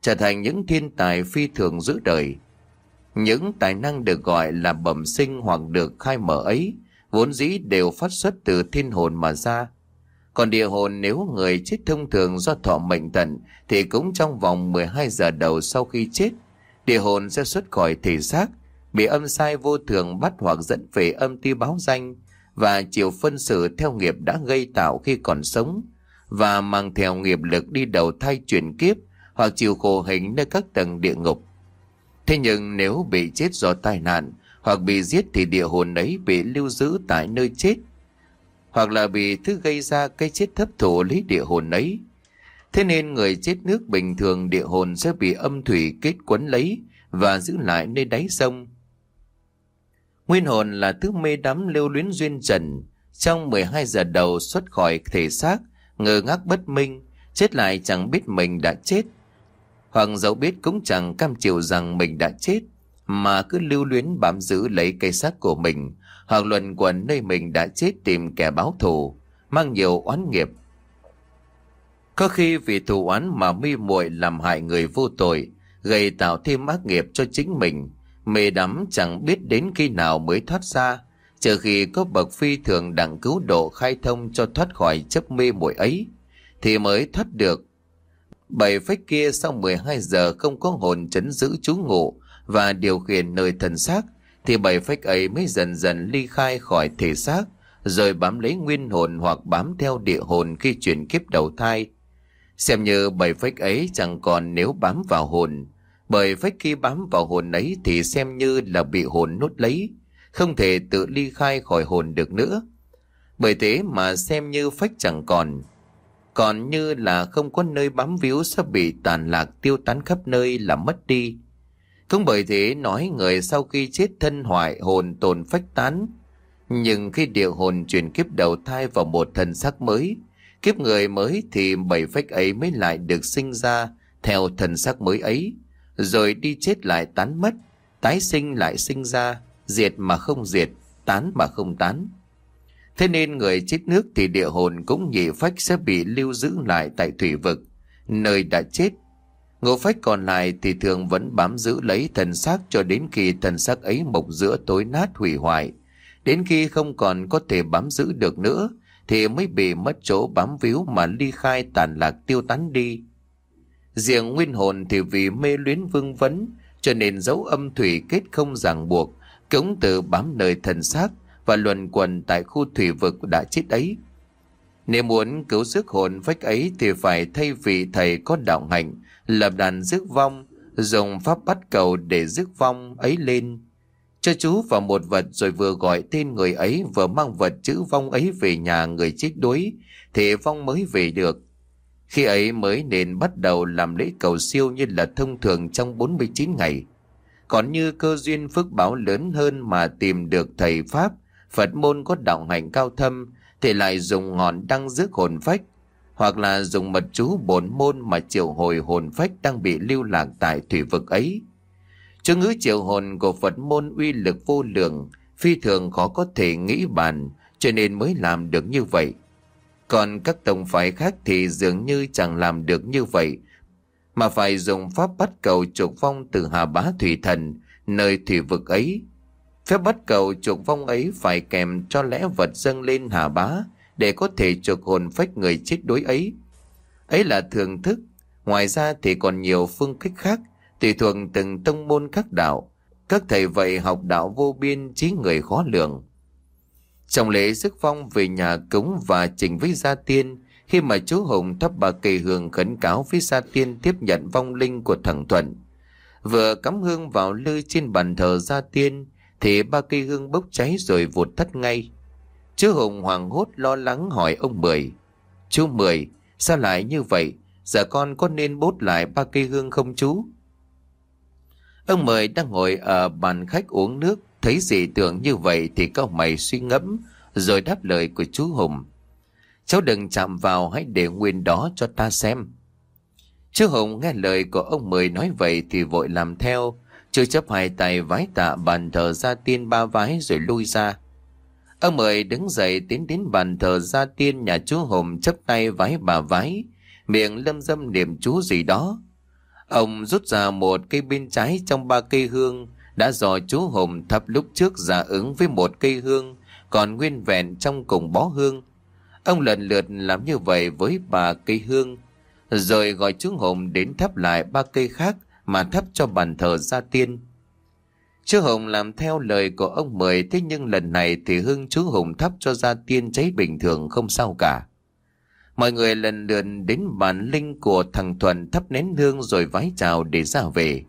trở thành những thiên tài phi thường giữ đời. Những tài năng được gọi là bẩm sinh hoặc được khai mở ấy vốn dĩ đều phát xuất từ thiên hồn mà ra. Còn địa hồn, nếu người chết thông thường do thọ mệnh tận thì cũng trong vòng 12 giờ đầu sau khi chết, địa hồn sẽ xuất khỏi thể xác, bị âm sai vô thường bắt hoặc dẫn về âm ty báo danh và chịu phân xử theo nghiệp đã gây tạo khi còn sống, và mang theo nghiệp lực đi đầu thai chuyển kiếp hoặc chịu khổ hình nơi các tầng địa ngục. Thế nhưng nếu bị chết do tai nạn hoặc bị giết thì địa hồn ấy bị lưu giữ tại nơi chết, hoặc là bị thứ gây ra cái chết thấp thụ lấy địa hồn ấy. Thế nên người chết nước bình thường, địa hồn sẽ bị âm thủy kết quấn lấy và giữ lại nơi đáy sông. Nguyên hồn là thứ mê đắm lưu luyến duyên trần, trong 12 giờ đầu xuất khỏi thể xác, ngơ ngác bất minh, chết lại chẳng biết mình đã chết, hoặc dẫu biết cũng chẳng cam chịu rằng mình đã chết, mà cứ lưu luyến bám giữ lấy cái xác của mình, hoặc luẩn quẩn nơi mình đã chết tìm kẻ báo thù, mang nhiều oán nghiệp. Có khi vì thù oán mà mê muội làm hại người vô tội, gây tạo thêm ác nghiệp cho chính mình, mê đắm chẳng biết đến khi nào mới thoát ra, trừ khi có bậc phi thường đặng cứu độ khai thông cho thoát khỏi chấp mê muội ấy thì mới thoát được. Bảy phách kia sau 12 giờ không có hồn trấn giữ trú ngụ và điều khiển nơi thân xác thì bảy phách ấy mới dần dần ly khai khỏi thể xác, rồi bám lấy nguyên hồn hoặc bám theo địa hồn khi chuyển kiếp đầu thai. Xem như bảy phách ấy chẳng còn nếu bám vào hồn, bởi phách khi bám vào hồn ấy thì xem như là bị hồn nuốt lấy, không thể tự ly khai khỏi hồn được nữa. Bởi thế mà xem như phách chẳng còn như là không có nơi bám víu, sẽ bị tàn lạc tiêu tán khắp nơi, là mất đi. Cũng bởi thế nói người sau khi chết thân hoại, hồn tồn phách tán. Nhưng khi địa hồn chuyển kiếp đầu thai vào một thân xác mới, kiếp người mới, thì bảy phách ấy mới lại được sinh ra theo thân xác mới ấy, rồi đi chết lại tán mất, tái sinh lại sinh ra, diệt mà không diệt, tán mà không tán. Thế nên người chết nước thì địa hồn cũng nhị phách sẽ bị lưu giữ lại tại thủy vực, nơi đã chết. Ngũ phách còn lại thì thường vẫn bám giữ lấy thân xác cho đến khi thân xác ấy mục giữa tối nát hủy hoại. Đến khi không còn có thể bám giữ được nữa thì mới bị mất chỗ bám víu mà ly khai tàn lạc tiêu tán đi. Riêng nguyên hồn thì vì mê luyến vương vấn cho nên dấu âm thủy kết không ràng buộc, cũng tự bám nơi thân xác và luẩn quẩn tại khu thủy vực đã chết ấy. Nếu muốn cứu rước hồn phách ấy thì phải thay vị thầy có đạo hạnh, lập đàn rước vong, dùng pháp bắt cầu để rước vong ấy lên, cho chú vào một vật, rồi vừa gọi tên người ấy vừa mang vật chữ vong ấy về nhà người chết đuối thì vong mới về được. Khi ấy mới nên bắt đầu làm lễ cầu siêu như là thông thường trong 49 ngày. Còn như cơ duyên phước báo lớn hơn mà tìm được thầy pháp Phật môn có đạo hạnh cao thâm thì lại dùng ngọn đăng rước hồn phách, hoặc là dùng mật chú bổn môn mà triệu hồi hồn phách đang bị lưu lạc tại thủy vực ấy. Chú ngữ triệu hồn của Phật môn uy lực vô lượng, phi thường khó có thể nghĩ bàn, cho nên mới làm được như vậy. Còn các tông phái khác thì dường như chẳng làm được như vậy, mà phải dùng pháp bắt cầu trục vong từ Hà Bá Thủy Thần, nơi thủy vực ấy. Phép bắt cầu trục vong ấy phải kèm cho lẽ vật dâng lên Hà Bá để có thể trục hồn phách người chết đuối ấy. Ấy là thường thức. Ngoài ra thì còn nhiều phương cách khác, tùy thuộc từng tông môn các đạo. Các thầy vậy học đạo vô biên, trí người khó lường. Trong lễ rước vong về nhà cúng và trình với gia tiên, khi mà chú Hùng thắp ba cây hương khấn cáo với gia tiên tiếp nhận vong linh của thằng Thuận, vừa cắm hương vào lư trên bàn thờ gia tiên thì ba cây hương bốc cháy rồi vụt tắt ngay. Chú Hùng hoảng hốt lo lắng hỏi ông Mười: "Chú Mười, sao lại như vậy? Giờ con có nên bốt lại ba cây hương không chú?" Ông Mười đang ngồi ở bàn khách uống nước, thấy dị tượng như vậy thì cau mày suy ngẫm, rồi đáp lời của chú Hùng: "Cháu đừng chạm vào, hãy để nguyên đó cho ta xem." Chú Hùng nghe lời của ông Mười nói vậy thì vội làm theo. Chú chấp hai tay vái tạ bàn thờ gia tiên ba vái rồi lui ra. Ông Mười đứng dậy tiến đến bàn thờ gia tiên nhà chú Hùng, chấp tay vái bà vái, miệng lâm dâm niệm chú gì đó. Ông rút ra một cây bên trái trong 3 cây hương đã do chú Hùng thắp lúc trước ra ứng với 1 cây hương còn nguyên vẹn trong cùng bó hương. Ông lần lượt làm như vậy với 3 cây hương, rồi gọi chú Hùng đến thắp lại 3 cây khác mà thắp cho bàn thờ gia tiên. Chú Hùng làm theo lời của ông Mười, thế nhưng lần này thì hương chú Hùng thắp cho gia tiên cháy bình thường không sao cả. Mọi người lần lượt đến bàn linh của thằng Thuần thắp nén hương rồi vái chào để ra về.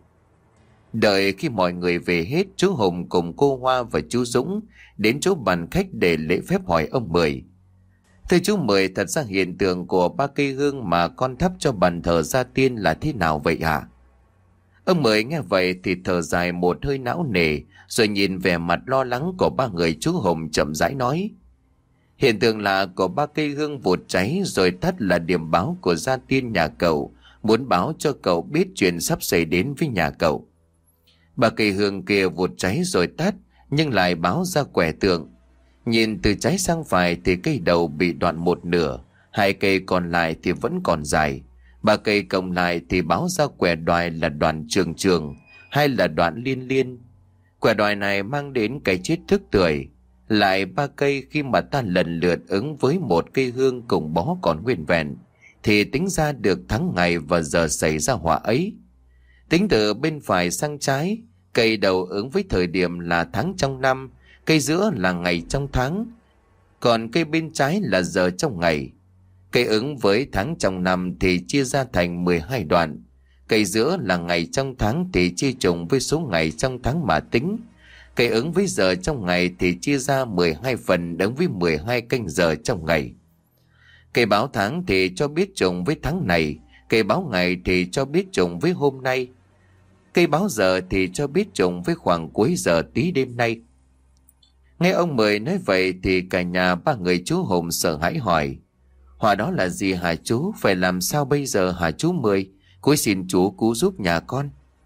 Đợi khi mọi người về hết, chú Hùng cùng cô Hoa và chú Dũng đến chỗ bàn khách để lễ phép hỏi ông Mười. Thưa chú Mười, thật ra hiện tượng của 3 cây hương mà con thắp cho bàn thờ gia tiên là thế nào vậy hả? Ông Mười nghe vậy thì thở dài một hơi não nề, rồi nhìn vẻ mặt lo lắng của 3 người chú Hùng chậm rãi nói. Hiện tượng lạ của 3 cây hương vụt cháy rồi tắt là điểm báo của gia tiên nhà cậu, muốn báo cho cậu biết chuyện sắp xảy đến với nhà cậu. 3 cây hương kia vụt cháy rồi tắt, nhưng lại báo ra quẻ tượng. Nhìn từ trái sang phải thì cây đầu bị đoạn 1 nửa, 2 cây còn lại thì vẫn còn dài. 3 cây cộng lại thì báo ra quẻ đoài là đoạn trường trường, hay là đoạn liên liên. Quẻ đoài này mang đến cái chết thức tưởi. Lại 3 cây khi mà ta lần lượt ứng với 1 cây hương cùng bó còn nguyên vẹn, thì tính ra được tháng ngày và giờ xảy ra họa ấy. Tính từ bên phải sang trái, cây đầu ứng với thời điểm là tháng trong năm, cây giữa là ngày trong tháng, còn cây bên trái là giờ trong ngày. Cây ứng với tháng trong năm thì chia ra thành 12 đoạn. Cây giữa là ngày trong tháng thì chia trùng với số ngày trong tháng mà tính. Cây ứng với giờ trong ngày thì chia ra 12 phần ứng với 12 canh giờ trong ngày. Cây báo tháng thì cho biết trùng với tháng này, cây báo ngày thì cho biết trùng với hôm nay. Cây báo giờ thì cho biết trùng với khoảng cuối giờ tí đêm nay. Nghe ông Mười nói vậy thì cả nhà 3 người chú Hùng sợ hãi hỏi. Họa đó là gì hả chú? Phải làm sao bây giờ hả chú Mười? Cuối xin chú cứu giúp nhà con.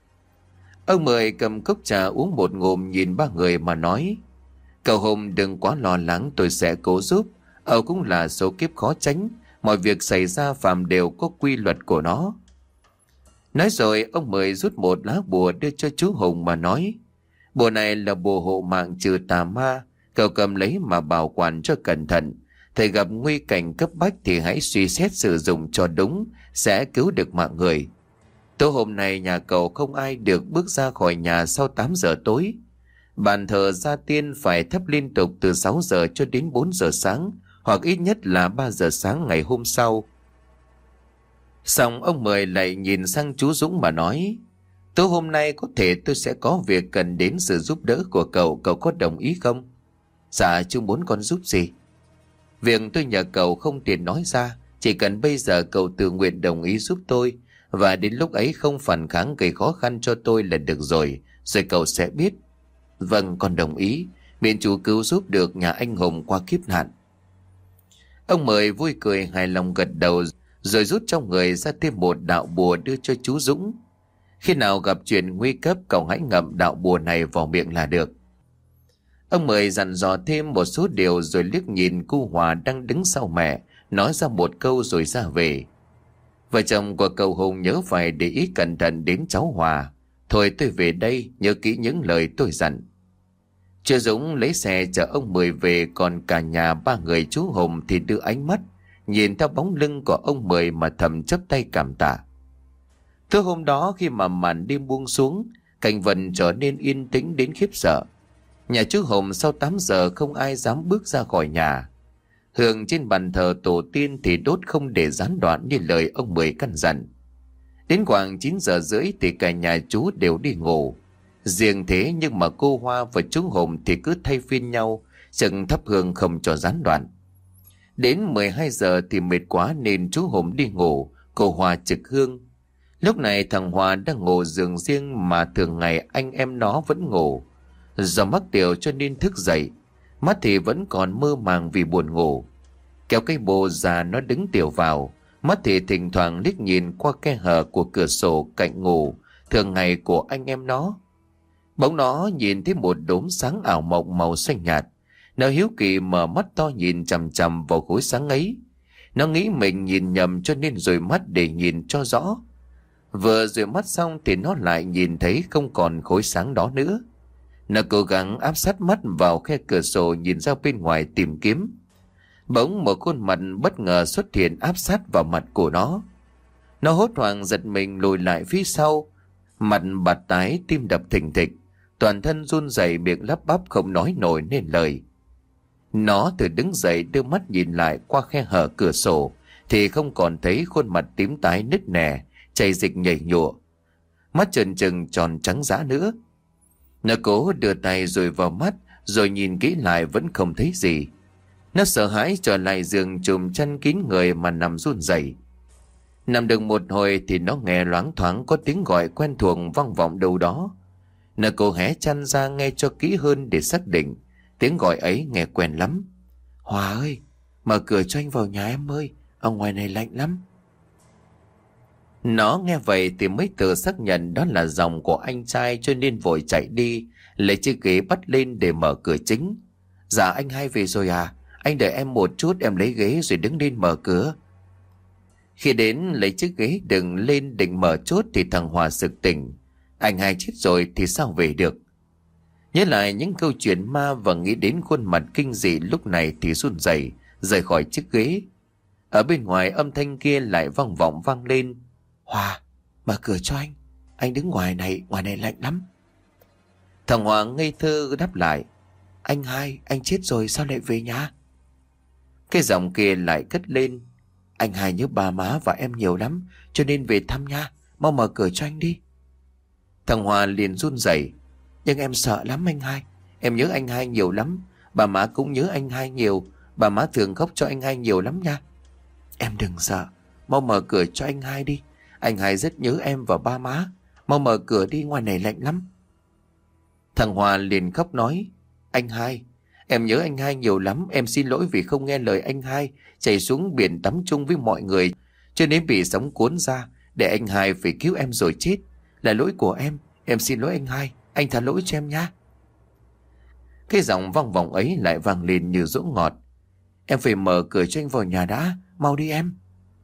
Ông Mười cầm cốc trà uống một ngụm nhìn 3 người mà nói. Cậu Hùng đừng quá lo lắng, tôi sẽ cố giúp. Cũng là số kiếp khó tránh, mọi việc xảy ra phàm đều có quy luật của nó. Nói rồi ông Mười rút một lá bùa đưa cho chú Hùng mà nói. Bùa này là bùa hộ mạng trừ tà ma, cậu cầm lấy mà bảo quản cho cẩn thận. Thầy gặp nguy cảnh cấp bách thì hãy suy xét sử dụng cho đúng, sẽ cứu được mạng người. Tối hôm nay nhà cậu không ai được bước ra khỏi nhà sau 8 giờ tối. Bàn thờ gia tiên phải thắp liên tục từ 6 giờ cho đến 4 giờ sáng, hoặc ít nhất là 3 giờ sáng ngày hôm sau. Xong ông Mười lại nhìn sang chú Dũng mà nói. Tối hôm nay có thể tôi sẽ có việc cần đến sự giúp đỡ của cậu, cậu có đồng ý không? Dạ, chú muốn con giúp gì? Việc tôi nhờ cậu không tiền nói ra, chỉ cần bây giờ cậu tự nguyện đồng ý giúp tôi, và đến lúc ấy không phản kháng gây khó khăn cho tôi là được rồi cậu sẽ biết. Vâng, con đồng ý, miễn chú cứu giúp được nhà anh Hùng qua kiếp nạn. Ông Mười vui cười hài lòng gật đầu, rồi rút trong người ra thêm một đạo bùa đưa cho chú Dũng. Khi nào gặp chuyện nguy cấp, cậu hãy ngậm đạo bùa này vào miệng là được. Ông Mười dặn dò thêm một số điều rồi liếc nhìn cô Hòa đang đứng sau mẹ, nói ra một câu rồi ra về. Vợ chồng của cậu Hùng nhớ phải để ý cẩn thận đến cháu Hòa. Thôi tôi về đây, nhớ kỹ những lời tôi dặn. Chú Dũng lấy xe chở ông Mười về, còn cả nhà 3 người chú Hùng thì đưa ánh mắt nhìn theo bóng lưng của ông Mười mà thầm chắp tay cảm tạ. Tối hôm đó khi mà màn đêm buông xuống, cảnh vật trở nên yên tĩnh đến khiếp sợ. Nhà chú Hùng sau 8 giờ không ai dám bước ra khỏi nhà. Hương trên bàn thờ tổ tiên thì đốt không để gián đoạn như lời ông Mười căn dặn. Đến khoảng 9 giờ rưỡi thì cả nhà chú đều đi ngủ. Riêng thế nhưng mà cô Hoa và chú Hùng thì cứ thay phiên nhau chừng thắp hương không cho gián đoạn. Đến 12 giờ thì mệt quá nên chú Hùng đi ngủ, cô Hoa trực hương. Lúc này thằng Hòa đang ngủ giường riêng mà thường ngày anh em nó vẫn ngủ. Do mắc tiểu cho nên thức dậy, mắt thì vẫn còn mơ màng vì buồn ngủ. Kéo cây bồ già nó đứng tiểu vào, mắt thì thỉnh thoảng liếc nhìn qua khe hở của cửa sổ cạnh ngủ thường ngày của anh em nó. Bỗng nó nhìn thấy một đốm sáng ảo mộng màu xanh nhạt. Nó hiếu kỳ mở mắt to nhìn chằm chằm vào khối sáng ấy. Nó nghĩ mình nhìn nhầm cho nên dụi mắt để nhìn cho rõ. Vừa rửa mắt xong thì nó lại nhìn thấy không còn khối sáng đó nữa. Nó cố gắng áp sát mắt vào khe cửa sổ nhìn ra bên ngoài tìm kiếm. Bỗng một khuôn mặt bất ngờ xuất hiện áp sát vào mặt của nó. Nó hốt hoảng giật mình lùi lại phía sau, mặt bạt tái, tim đập thình thịch, toàn thân run rẩy, miệng lắp bắp không nói nổi nên lời. Nó từ đứng dậy đưa mắt nhìn lại qua khe hở cửa sổ thì không còn thấy khuôn mặt tím tái nứt nẻ, chảy dịch nhảy nhụa, mắt trợn trừng tròn trắng dã nữa. Nó cố đưa tay rồi vào mắt, rồi nhìn kỹ lại vẫn không thấy gì. Nó sợ hãi trở lại giường chùm chăn kín người mà nằm run rẩy. Nằm được một hồi thì nó nghe loáng thoáng có tiếng gọi quen thuộc vang vọng đâu đó. Nó cố hé chăn ra nghe cho kỹ hơn để xác định. Tiếng gọi ấy nghe quen lắm. Hòa ơi, mở cửa cho anh vào nhà em ơi, ở ngoài này lạnh lắm. Nó nghe vậy thì mới tự xác nhận đó là giọng của anh trai, cho nên vội chạy đi lấy chiếc ghế bắt lên để mở cửa chính. Dạ anh hai về rồi à? Anh đợi em một chút, em lấy ghế rồi đứng lên mở cửa. Khi đến lấy chiếc ghế đứng lên định mở chốt thì thằng Hòa sực tỉnh. Anh hai chết rồi thì sao về được? Nhớ lại những câu chuyện ma và nghĩ đến khuôn mặt kinh dị lúc này thì run rẩy rời khỏi chiếc ghế. Ở bên ngoài âm thanh kia lại vang vọng vang lên. Hòa, mở cửa cho anh đứng ngoài này lạnh lắm. Thằng Hòa ngây thơ đáp lại. Anh hai, anh chết rồi sao lại về nhà? Cái giọng kia lại cất lên. Anh hai nhớ bà má và em nhiều lắm, cho nên về thăm nha, mau mở cửa cho anh đi. Thằng Hòa liền run rẩy. Nhưng em sợ lắm anh hai, em nhớ anh hai nhiều lắm, bà má cũng nhớ anh hai nhiều, bà má thường khóc cho anh hai nhiều lắm nha. Em đừng sợ, mau mở cửa cho anh hai đi, anh hai rất nhớ em và ba má, mau mở cửa đi, ngoài này lạnh lắm. Thằng Hòa liền khóc nói. Anh hai, em nhớ anh hai nhiều lắm, em xin lỗi vì không nghe lời anh hai, chạy xuống biển tắm chung với mọi người, cho nên bị sóng cuốn ra, để anh hai phải cứu em rồi chết. Là lỗi của em xin lỗi anh hai, anh tha lỗi cho em nha. Cái giọng vang vọng ấy lại vang lên như dỗ ngọt. Em phải mở cửa cho anh vào nhà đã, mau đi em.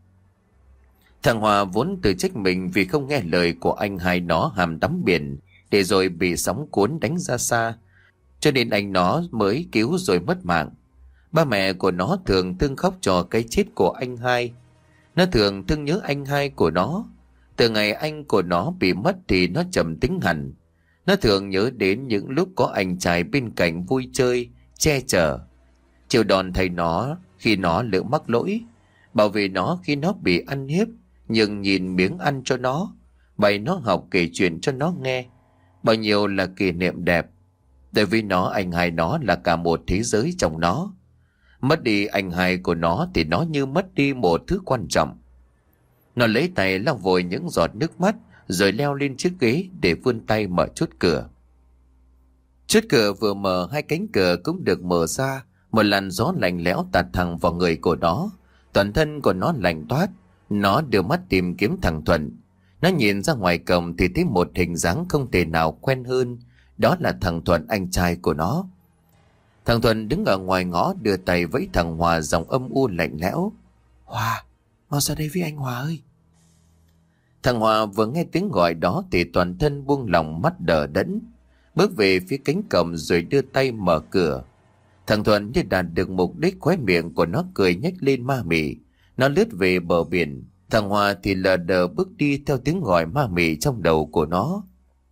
Thằng Hòa vốn tự trách mình vì không nghe lời của anh hai nó hàm tắm biển, để rồi bị sóng cuốn đánh ra xa, cho nên anh nó mới cứu rồi mất mạng. Ba mẹ của nó thường thương khóc cho cái chết của anh hai. Nó thường thương nhớ anh hai của nó. Từ ngày anh của nó bị mất thì nó trầm tính hẳn. Nó thường nhớ đến những lúc có anh trai bên cạnh vui chơi, che chở, chịu đòn thầy nó khi nó lỡ mắc lỗi, bảo vệ nó khi nó bị ăn hiếp, nhưng nhìn miếng ăn cho nó, bày nó học, kể chuyện cho nó nghe. Bao nhiêu là kỷ niệm đẹp. Tại vì nó, anh hai nó là cả một thế giới trong nó. Mất đi anh hai của nó thì nó như mất đi một thứ quan trọng. Nó lấy tay lau vội những giọt nước mắt, rồi leo lên chiếc ghế để vươn tay mở chốt cửa. Chốt cửa vừa mở, hai cánh cửa cũng được mở ra. Một làn gió lạnh lẽo tạt thẳng vào người của nó. Toàn thân của nó lạnh toát. Nó đưa mắt tìm kiếm thằng Thuận. Nó nhìn ra ngoài cổng thì thấy một hình dáng không thể nào quen hơn. Đó là thằng Thuận, anh trai của nó. Thằng Thuận đứng ở ngoài ngõ đưa tay vẫy thằng Hòa, giọng âm u lạnh lẽo. Hòa, mau ra đây với anh Hòa ơi. Thằng Hòa vừa nghe tiếng gọi đó thì toàn thân buông lỏng, mắt đờ đẫn, bước về phía cánh cổng rồi đưa tay mở cửa. Thằng Thuận như đạt được mục đích, khóe miệng của nó cười nhếch lên ma mị. Nó lướt về bờ biển. Thằng Hòa thì lờ đờ bước đi theo tiếng gọi ma mị trong đầu của nó.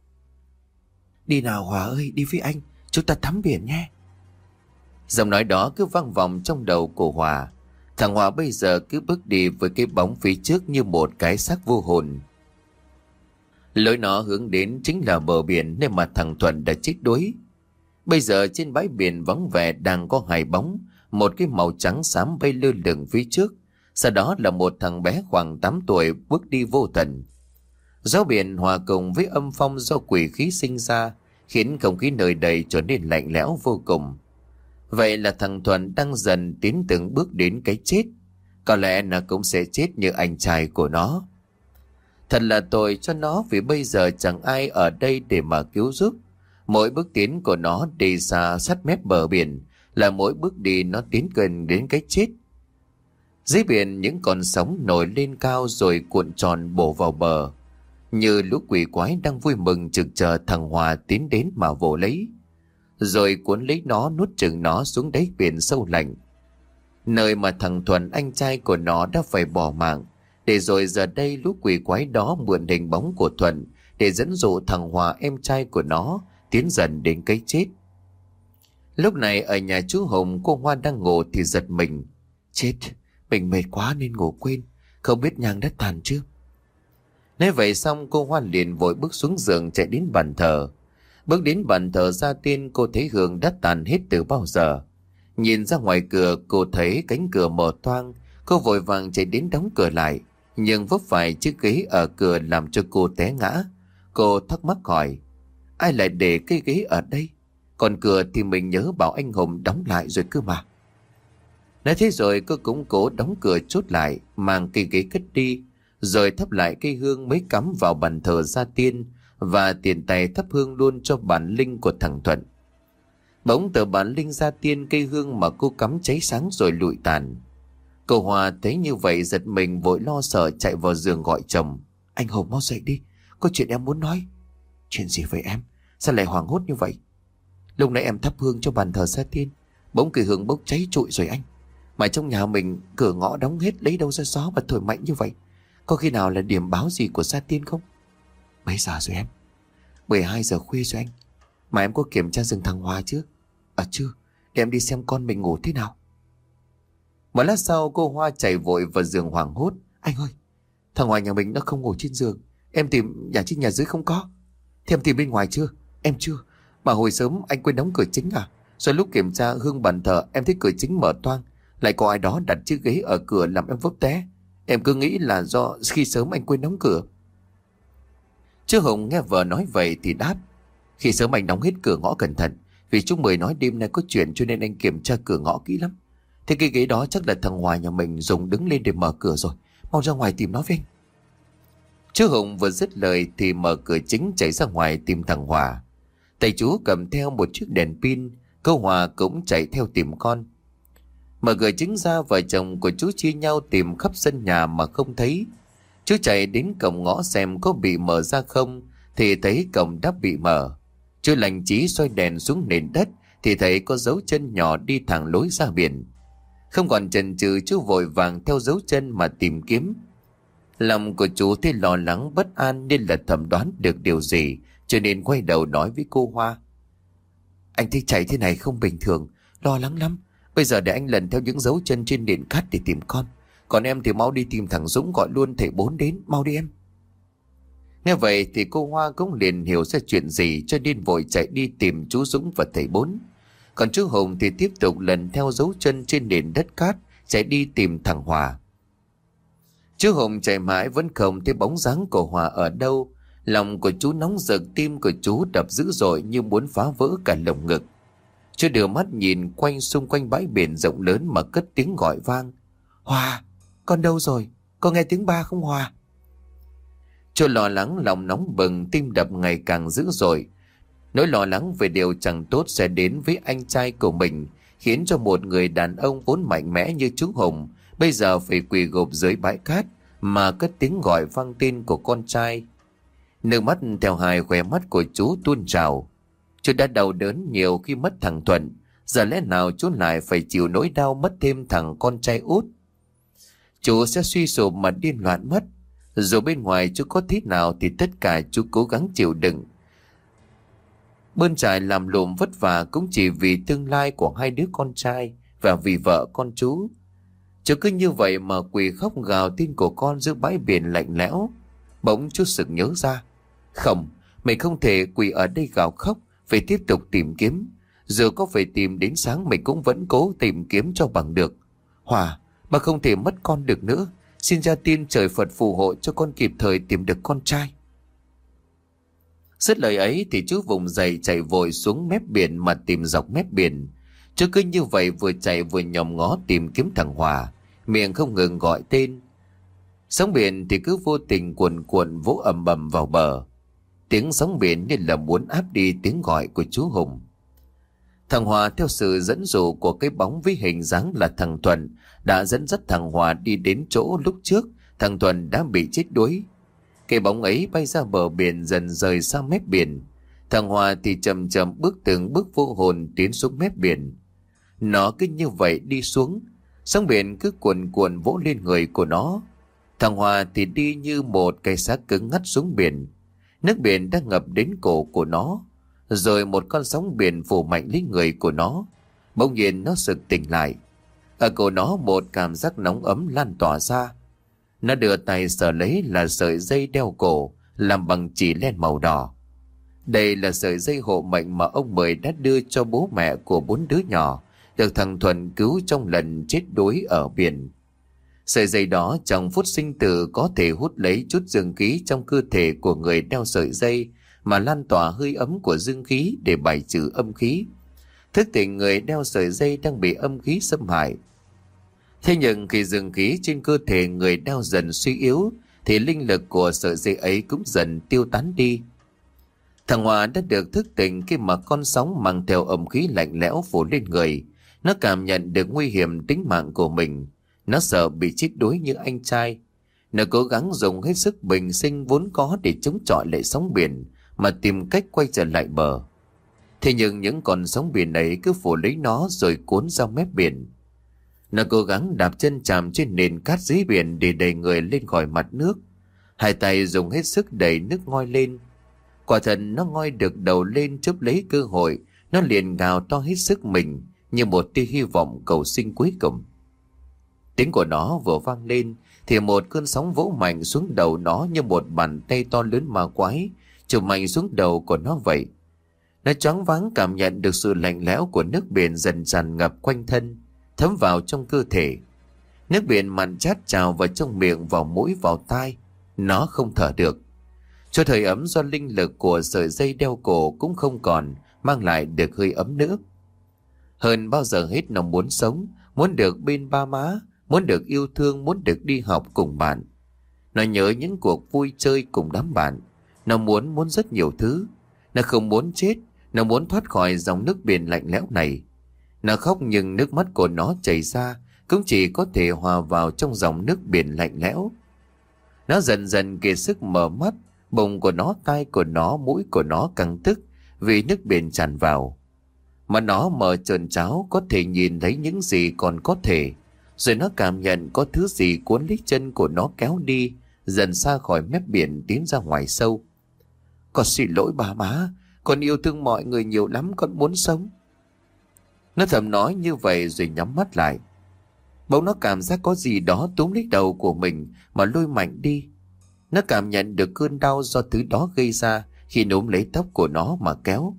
Đi nào Hòa ơi, đi với anh, chúng ta tắm biển nhé. Giọng nói đó cứ vang vọng trong đầu của Hòa. Thằng Hòa bây giờ cứ bước đi với cái bóng phía trước như một cái xác vô hồn. Lối nó hướng đến chính là bờ biển nơi mà thằng Thuận đã chết đuối. Bây giờ trên bãi biển vắng vẻ đang có hai bóng, một cái màu trắng xám bay lơ lửng phía trước, sau đó là một thằng bé khoảng 8 tuổi bước đi vô tận. Gió biển hòa cùng với âm phong do quỷ khí sinh ra, khiến không khí nơi đây trở nên lạnh lẽo vô cùng. Vậy là thằng Thuận đang dần tiến từng bước đến cái chết. Có lẽ nó cũng sẽ chết như anh trai của nó. Thật là tội cho nó, vì bây giờ chẳng ai ở đây để mà cứu giúp. Mỗi bước tiến của nó đi xa sát mép bờ biển là mỗi bước đi nó tiến gần đến cái chết. Dưới biển những con sóng nổi lên cao rồi cuộn tròn bổ vào bờ. như lũ quỷ quái đang vui mừng trực chờ thằng Hòa tiến đến mà vồ lấy, rồi cuốn lấy nó nuốt chửng nó xuống đáy biển sâu lạnh, nơi mà thằng Thuần anh trai của nó đã phải bỏ mạng. Để rồi giờ đây lũ quỷ quái đó mượn hình bóng của Thuần để dẫn dụ thằng Hòa em trai của nó tiến dần đến cái chết. Lúc này ở nhà chú Hùng, cô Hoa đang ngủ thì giật mình. Chết, mình mệt quá nên ngủ quên, không biết nhang đã tàn chưa. Nói vậy xong cô Hoa liền vội bước xuống giường chạy đến bàn thờ. Bước đến bàn thờ gia tiên, cô thấy hương đã tàn hết từ bao giờ. Nhìn ra ngoài cửa cô thấy cánh cửa mở toang. Cô vội vàng chạy đến đóng cửa lại, nhưng vấp phải chiếc ghế ở cửa làm cho cô té ngã. Cô thắc mắc hỏi, ai lại để cái ghế ở đây? Còn cửa thì mình nhớ bảo anh Hùng đóng lại rồi cơ mà. Nói thế rồi cô cũng cố đóng cửa chốt lại, mang cây ghế cất đi, rồi thắp lại cây hương mới cắm vào bàn thờ gia tiên, và tiền tay thắp hương luôn cho bản linh của thằng Thuận. Bỗng từ bản linh gia tiên, cây hương mà cô cắm cháy sáng rồi lụi tàn. Cô Hòa thấy như vậy giật mình, vội lo sợ chạy vào giường gọi chồng. Anh Hùng mau dậy đi, có chuyện em muốn nói. Chuyện gì vậy em? Sao lại hoảng hốt như vậy? Lúc nãy em thắp hương cho bàn thờ gia tiên, bỗng cây hương bốc cháy trụi rồi anh. Mà trong nhà mình cửa ngõ đóng hết, lấy đâu ra gió mà thổi mạnh như vậy? Có khi nào là điểm báo gì của gia tiên không? Mấy giờ rồi em? 12 giờ khuya rồi anh. Mà em có kiểm tra giường thằng Hòa chưa? Chưa, để em đi xem con mình ngủ thế nào. Một lát sau cô Hoa chạy vội vào giường hoảng hốt. Anh ơi, thằng Hòa nhà mình nó không ngủ trên giường. Em tìm nhà trên nhà dưới không có. Thế em tìm bên ngoài chưa? Em chưa. Mà hồi sớm anh quên đóng cửa chính à? Rồi lúc kiểm tra hương bàn thờ em thấy cửa chính mở toang, lại có ai đó đặt chiếc ghế ở cửa làm em vấp té. Em cứ nghĩ là do khi sớm anh quên đóng cửa. Chứ Hùng nghe vợ nói vậy thì đáp, khi sớm anh đóng hết cửa ngõ cẩn thận, vì chú Mười nói đêm nay có chuyện cho nên anh kiểm tra cửa ngõ kỹ lắm. Thế cái ghế đó chắc là thằng Hòa nhà mình dùng đứng lên để mở cửa rồi. Mau ra ngoài tìm nó với anh. Chứ Hùng vừa dứt lời thì mở cửa chính chạy ra ngoài tìm thằng Hòa. Tay chú cầm theo một chiếc đèn pin, cô Hòa cũng chạy theo tìm con. Mở cửa chính ra, vợ chồng của chú chia nhau tìm khắp sân nhà mà không thấy. Chú chạy đến cổng ngõ xem có bị mở ra không, thì thấy cổng đã bị mở. Chú lành trí xoay đèn xuống nền đất thì thấy có dấu chân nhỏ đi thẳng lối ra biển. Không còn chần chừ, chú vội vàng theo dấu chân mà tìm kiếm. Lòng của chú thấy lo lắng bất an nên là thẩm đoán được điều gì, cho nên quay đầu nói với cô Hoa. Anh thấy chạy thế này không bình thường, lo lắng lắm. Bây giờ để anh lần theo những dấu chân trên nền cát để tìm con. Còn em thì mau đi tìm thằng Dũng, gọi luôn thầy Bốn đến, mau đi em. Nghe vậy thì cô Hoa cũng liền hiểu ra chuyện gì, cho nên vội chạy đi tìm chú Dũng và thầy Bốn. Còn chú Hùng thì tiếp tục lần theo dấu chân trên nền đất cát, chạy đi tìm thằng Hòa. Chú Hùng chạy mãi vẫn không thấy bóng dáng của Hòa ở đâu. Lòng của chú nóng rực, tim của chú đập dữ dội như muốn phá vỡ cả lồng ngực. Chú đưa mắt nhìn quanh xung quanh bãi biển rộng lớn mà cất tiếng gọi vang. Hòa, con đâu rồi? Con nghe tiếng ba không Hòa? Chú lo lắng, lòng nóng bừng, tim đập ngày càng dữ dội. Nỗi lo lắng về điều chẳng tốt sẽ đến với anh trai của mình khiến cho một người đàn ông vốn mạnh mẽ như chú Hùng bây giờ phải quỳ gục dưới bãi cát mà cất tiếng gọi vang tên của con trai. Nước mắt theo hai khóe mắt của chú tuôn trào. Chú đã đau đớn nhiều khi mất thằng Thuận, giờ lẽ nào chú lại phải chịu nỗi đau mất thêm thằng con trai út? Chú sẽ suy sụp mà điên loạn mất. Dù bên ngoài chú có thế nào thì tất cả chú cố gắng chịu đựng. Bươn trải làm lụng vất vả cũng chỉ vì tương lai của hai đứa con trai và vì vợ con chú. Chú cứ như vậy mà quỳ khóc gào tên của con giữa bãi biển lạnh lẽo. Bỗng chú sực nhớ ra. Không, mình không thể quỳ ở đây gào khóc, phải tiếp tục tìm kiếm. Dù có phải tìm đến sáng mình cũng vẫn cố tìm kiếm cho bằng được. Hòa, bà không thể mất con được nữa. Xin ra tin trời Phật phù hộ cho con kịp thời tìm được con trai. Dứt lời ấy thì chú vùng dậy chạy vội xuống mép biển mà tìm dọc mép biển. Chú cứ như vậy vừa chạy vừa nhòm ngó tìm kiếm thằng Hòa, miệng không ngừng gọi tên. Sóng biển thì cứ vô tình cuồn cuộn vỗ ầm ầm vào bờ. Tiếng sóng biển như là muốn áp đi tiếng gọi của chú Hùng. Thằng Hòa theo sự dẫn dụ của cái bóng với hình dáng là thằng Thuận đã dẫn dắt thằng Hòa đi đến chỗ lúc trước thằng Thuận đã bị chết đuối. Cái bóng ấy bay ra bờ biển, dần rời xa mép biển. Thằng Hòa thì chậm chậm bước từng bước vô hồn tiến xuống mép biển. Nó cứ như vậy đi xuống, sóng biển cứ cuồn cuộn vỗ lên người của nó. Thằng Hòa thì đi như một cây xác cứng ngắt xuống biển. Nước biển đã ngập đến cổ của nó. Rồi một con sóng biển phủ mạnh lấy người của nó. Bỗng nhiên nó sực tỉnh lại. Ở cổ nó một cảm giác nóng ấm lan tỏa ra. Nó đưa tay sờ lấy là sợi dây đeo cổ làm bằng chỉ len màu đỏ. Đây là sợi dây hộ mệnh mà ông Mười đã đưa cho bố mẹ của 4 đứa nhỏ được thằng Thuần cứu trong lần chết đuối ở biển. Sợi dây đó trong phút sinh tử có thể hút lấy chút dương khí trong cơ thể của người đeo sợi dây mà lan tỏa hơi ấm của dương khí để bài trừ âm khí, thức tỉnh người đeo sợi dây đang bị âm khí xâm hại. Thế nhưng khi dương khí trên cơ thể người đeo dần suy yếu thì linh lực của sợi dây ấy cũng dần tiêu tán đi. Thằng Hòa đã được thức tỉnh khi mà con sóng mang theo âm khí lạnh lẽo phủ lên người. Nó cảm nhận được nguy hiểm tính mạng của mình. Nó sợ bị chết đuối như anh trai. Nó cố gắng dùng hết sức bình sinh vốn có để chống chọi lại sóng biển mà tìm cách quay trở lại bờ. Thế nhưng những con sóng biển ấy cứ phủ lấy nó rồi cuốn ra mép biển. Nó cố gắng đạp chân chạm trên nền cát dưới biển để đẩy người lên khỏi mặt nước. Hai tay dùng hết sức đẩy nước ngoi lên. Quả thật nó ngoi được đầu lên chớp lấy cơ hội. Nó liền gào to hết sức mình như một tia hy vọng cầu sinh cuối cùng. Tiếng của nó vừa vang lên thì một cơn sóng vỗ mạnh xuống đầu nó như một bàn tay to lớn ma quái chụp mạnh xuống đầu của nó vậy. Nó choáng váng cảm nhận được sự lạnh lẽo của nước biển dần tràn ngập quanh thân, thấm vào trong cơ thể. Nước biển mặn chát trào vào trong miệng, vào mũi, vào tai. Nó không thở được. Cho thời ấm do linh lực của sợi dây đeo cổ cũng không còn mang lại được hơi ấm nữa. Hơn bao giờ hết nó muốn sống, muốn được bên ba má, muốn được yêu thương, muốn được đi học cùng bạn. Nó nhớ những cuộc vui chơi cùng đám bạn. Nó muốn rất nhiều thứ. Nó không muốn chết, nó muốn thoát khỏi dòng nước biển lạnh lẽo này. Nó khóc nhưng nước mắt của nó chảy ra cũng chỉ có thể hòa vào trong dòng nước biển lạnh lẽo. Nó dần dần kiệt sức mở mắt, bụng của nó, tai của nó, mũi của nó căng tức vì nước biển tràn vào. Mà nó mở tròn tráo có thể nhìn thấy những gì còn có thể. Rồi nó cảm nhận có thứ gì cuốn lấy chân của nó kéo đi, dần xa khỏi mép biển tiến ra ngoài sâu. Con xin lỗi bà má, con yêu thương mọi người nhiều lắm, con muốn sống. Nó thầm nói như vậy rồi nhắm mắt lại. Bỗng nó cảm giác có gì đó túm lấy đầu của mình mà lôi mạnh đi. Nó cảm nhận được cơn đau do thứ đó gây ra khi núm lấy tóc của nó mà kéo.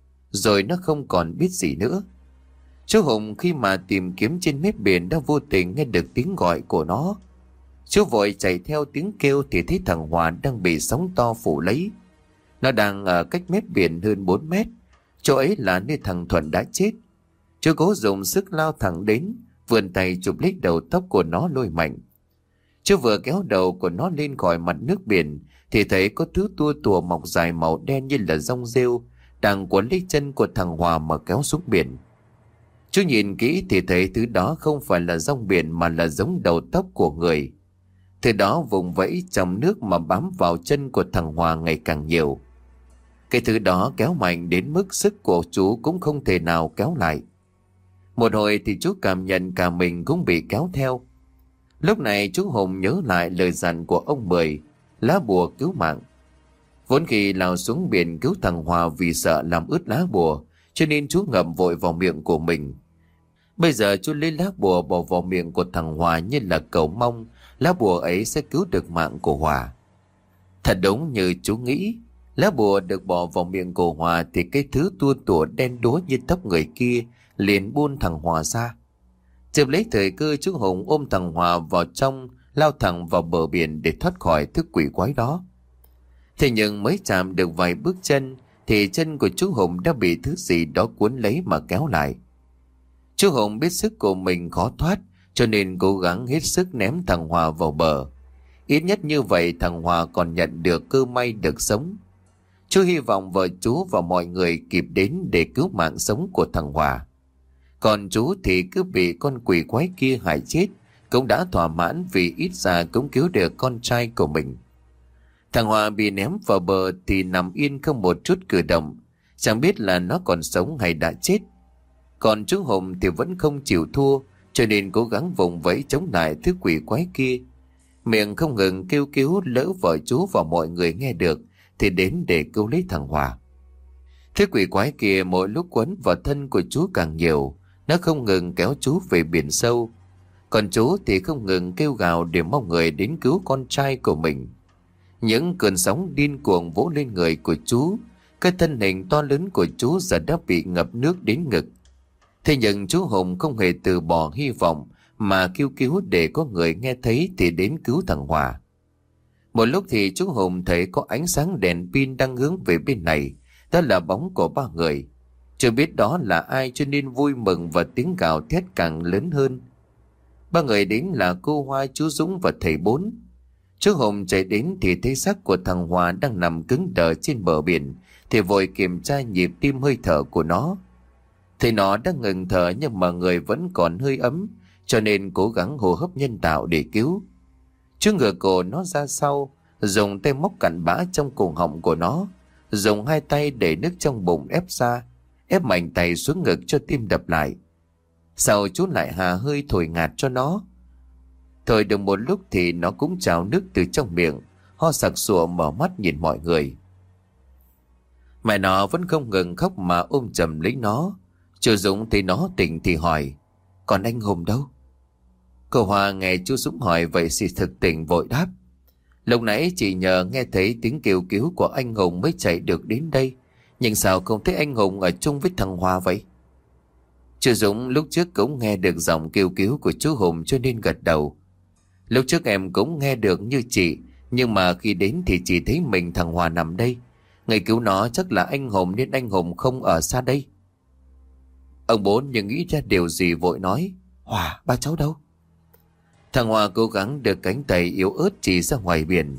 Rồi nó không còn biết gì nữa. Chú Hùng khi mà tìm kiếm trên mép biển đã vô tình nghe được tiếng gọi của nó. Chú vội chạy theo tiếng kêu thì thấy thằng Hòa đang bị sóng to phủ lấy. Nó đang ở cách mép biển hơn 4 mét. Chỗ ấy là nơi thằng Thuận đã chết. Chú cố dùng sức lao thẳng đến, vươn tay chụp lấy đầu tóc của nó lôi mạnh. Chú vừa kéo đầu của nó lên khỏi mặt nước biển thì thấy có thứ tua tùa mọc dài màu đen như là rong rêu đang cuốn lấy chân của thằng Hòa mà kéo xuống biển. Chú nhìn kỹ thì thấy thứ đó không phải là rong biển mà là giống đầu tóc của người. Thứ đó vùng vẫy trong nước mà bám vào chân của thằng Hòa ngày càng nhiều. Cái thứ đó kéo mạnh đến mức sức của chú cũng không thể nào kéo lại. Một hồi thì chú cảm nhận cả mình cũng bị kéo theo. Lúc này chú Hùng nhớ lại lời dặn của ông Mười, lá bùa cứu mạng. Vốn khi lao xuống biển cứu thằng Hòa vì sợ làm ướt lá bùa, cho nên chú ngậm vội vào miệng của mình. Bây giờ chú lấy lá bùa bỏ vào miệng của thằng Hòa như là cầu mong lá bùa ấy sẽ cứu được mạng của Hòa. Thật đúng như chú nghĩ, lá bùa được bỏ vào miệng của Hòa thì cái thứ tua tủa đen đúa như tóc người kia liền buôn thằng Hòa ra. Chợt lấy thời cơ, chú Hùng ôm thằng Hòa vào trong, lao thẳng vào bờ biển để thoát khỏi thứ quỷ quái đó. Thế nhưng mới chạm được vài bước chân thì chân của chú Hùng đã bị thứ gì đó cuốn lấy mà kéo lại. Chú Hùng biết sức của mình khó thoát, cho nên cố gắng hết sức ném thằng Hòa vào bờ. Ít nhất như vậy thằng Hòa còn nhận được cơ may được sống. Chú hy vọng vợ chú và mọi người kịp đến để cứu mạng sống của thằng Hòa. Còn chú thì cứ bị con quỷ quái kia hại chết, cũng đã thỏa mãn vì ít ra cũng cứu được con trai của mình. Thằng Hòa bị ném vào bờ thì nằm yên không một chút cử động, chẳng biết là nó còn sống hay đã chết. Còn chú Hùng thì vẫn không chịu thua, cho nên cố gắng vùng vẫy chống lại thứ quỷ quái kia. Miệng không ngừng kêu cứu, lỡ vợ chú và mọi người nghe được thì đến để cứu lấy thằng Hòa. Thứ quỷ quái kia mỗi lúc quấn vào thân của chú càng nhiều, nó không ngừng kéo chú về biển sâu. Còn chú thì không ngừng kêu gào để mong người đến cứu con trai của mình. Những cơn sóng điên cuồng vỗ lên người của chú, cái thân hình to lớn của chú giờ đã bị ngập nước đến ngực. Thế nhưng chú Hùng không hề từ bỏ hy vọng mà kêu cứu để có người nghe thấy thì đến cứu thằng Hòa. Một lúc thì chú Hùng thấy có ánh sáng đèn pin đang hướng về bên này, đó là bóng của ba người. Chưa biết đó là ai cho nên vui mừng và tiếng gào thét càng lớn hơn. Ba người đến là cô Hoa, chú Dũng và thầy Bốn. Chú Hùng chạy đến thì thấy xác của thằng Hòa đang nằm cứng đờ trên bờ biển, thì vội kiểm tra nhịp tim hơi thở của nó. Thì nó đang ngừng thở nhưng mà người vẫn còn hơi ấm, cho nên cố gắng hô hấp nhân tạo để cứu. Chú ngửa cổ nó ra sau, dùng tay móc cặn bã trong cổ họng của nó, dùng hai tay đẩy nước trong bụng ép ra, ép mạnh tay xuống ngực cho tim đập lại. Sau chú lại hà hơi thổi ngạt cho nó. Thổi được một lúc thì nó cũng trào nước từ trong miệng, ho sặc sụa mở mắt nhìn mọi người. Mẹ nó vẫn không ngừng khóc mà ôm chầm lấy nó. Chú Dũng thấy nó tỉnh thì hỏi: còn anh Hùng đâu? Cô Hoa nghe chú Dũng hỏi vậy thì thực tỉnh vội đáp: lúc nãy chị nhờ nghe thấy tiếng kêu cứu của anh Hùng mới chạy được đến đây, nhưng sao không thấy anh Hùng ở chung với thằng Hòa vậy? Chú Dũng lúc trước cũng nghe được giọng kêu cứu của chú Hùng cho nên gật đầu. Lúc trước em cũng nghe được như chị, nhưng mà khi đến thì chỉ thấy mình thằng Hòa nằm đây. Người cứu nó chắc là anh Hùng nên anh Hùng không ở xa đây. Ông Bốn nhưng nghĩ ra điều gì vội nói: Hòa, ba cháu đâu? Thằng Hòa cố gắng đưa cánh tay yếu ớt chỉ ra ngoài biển.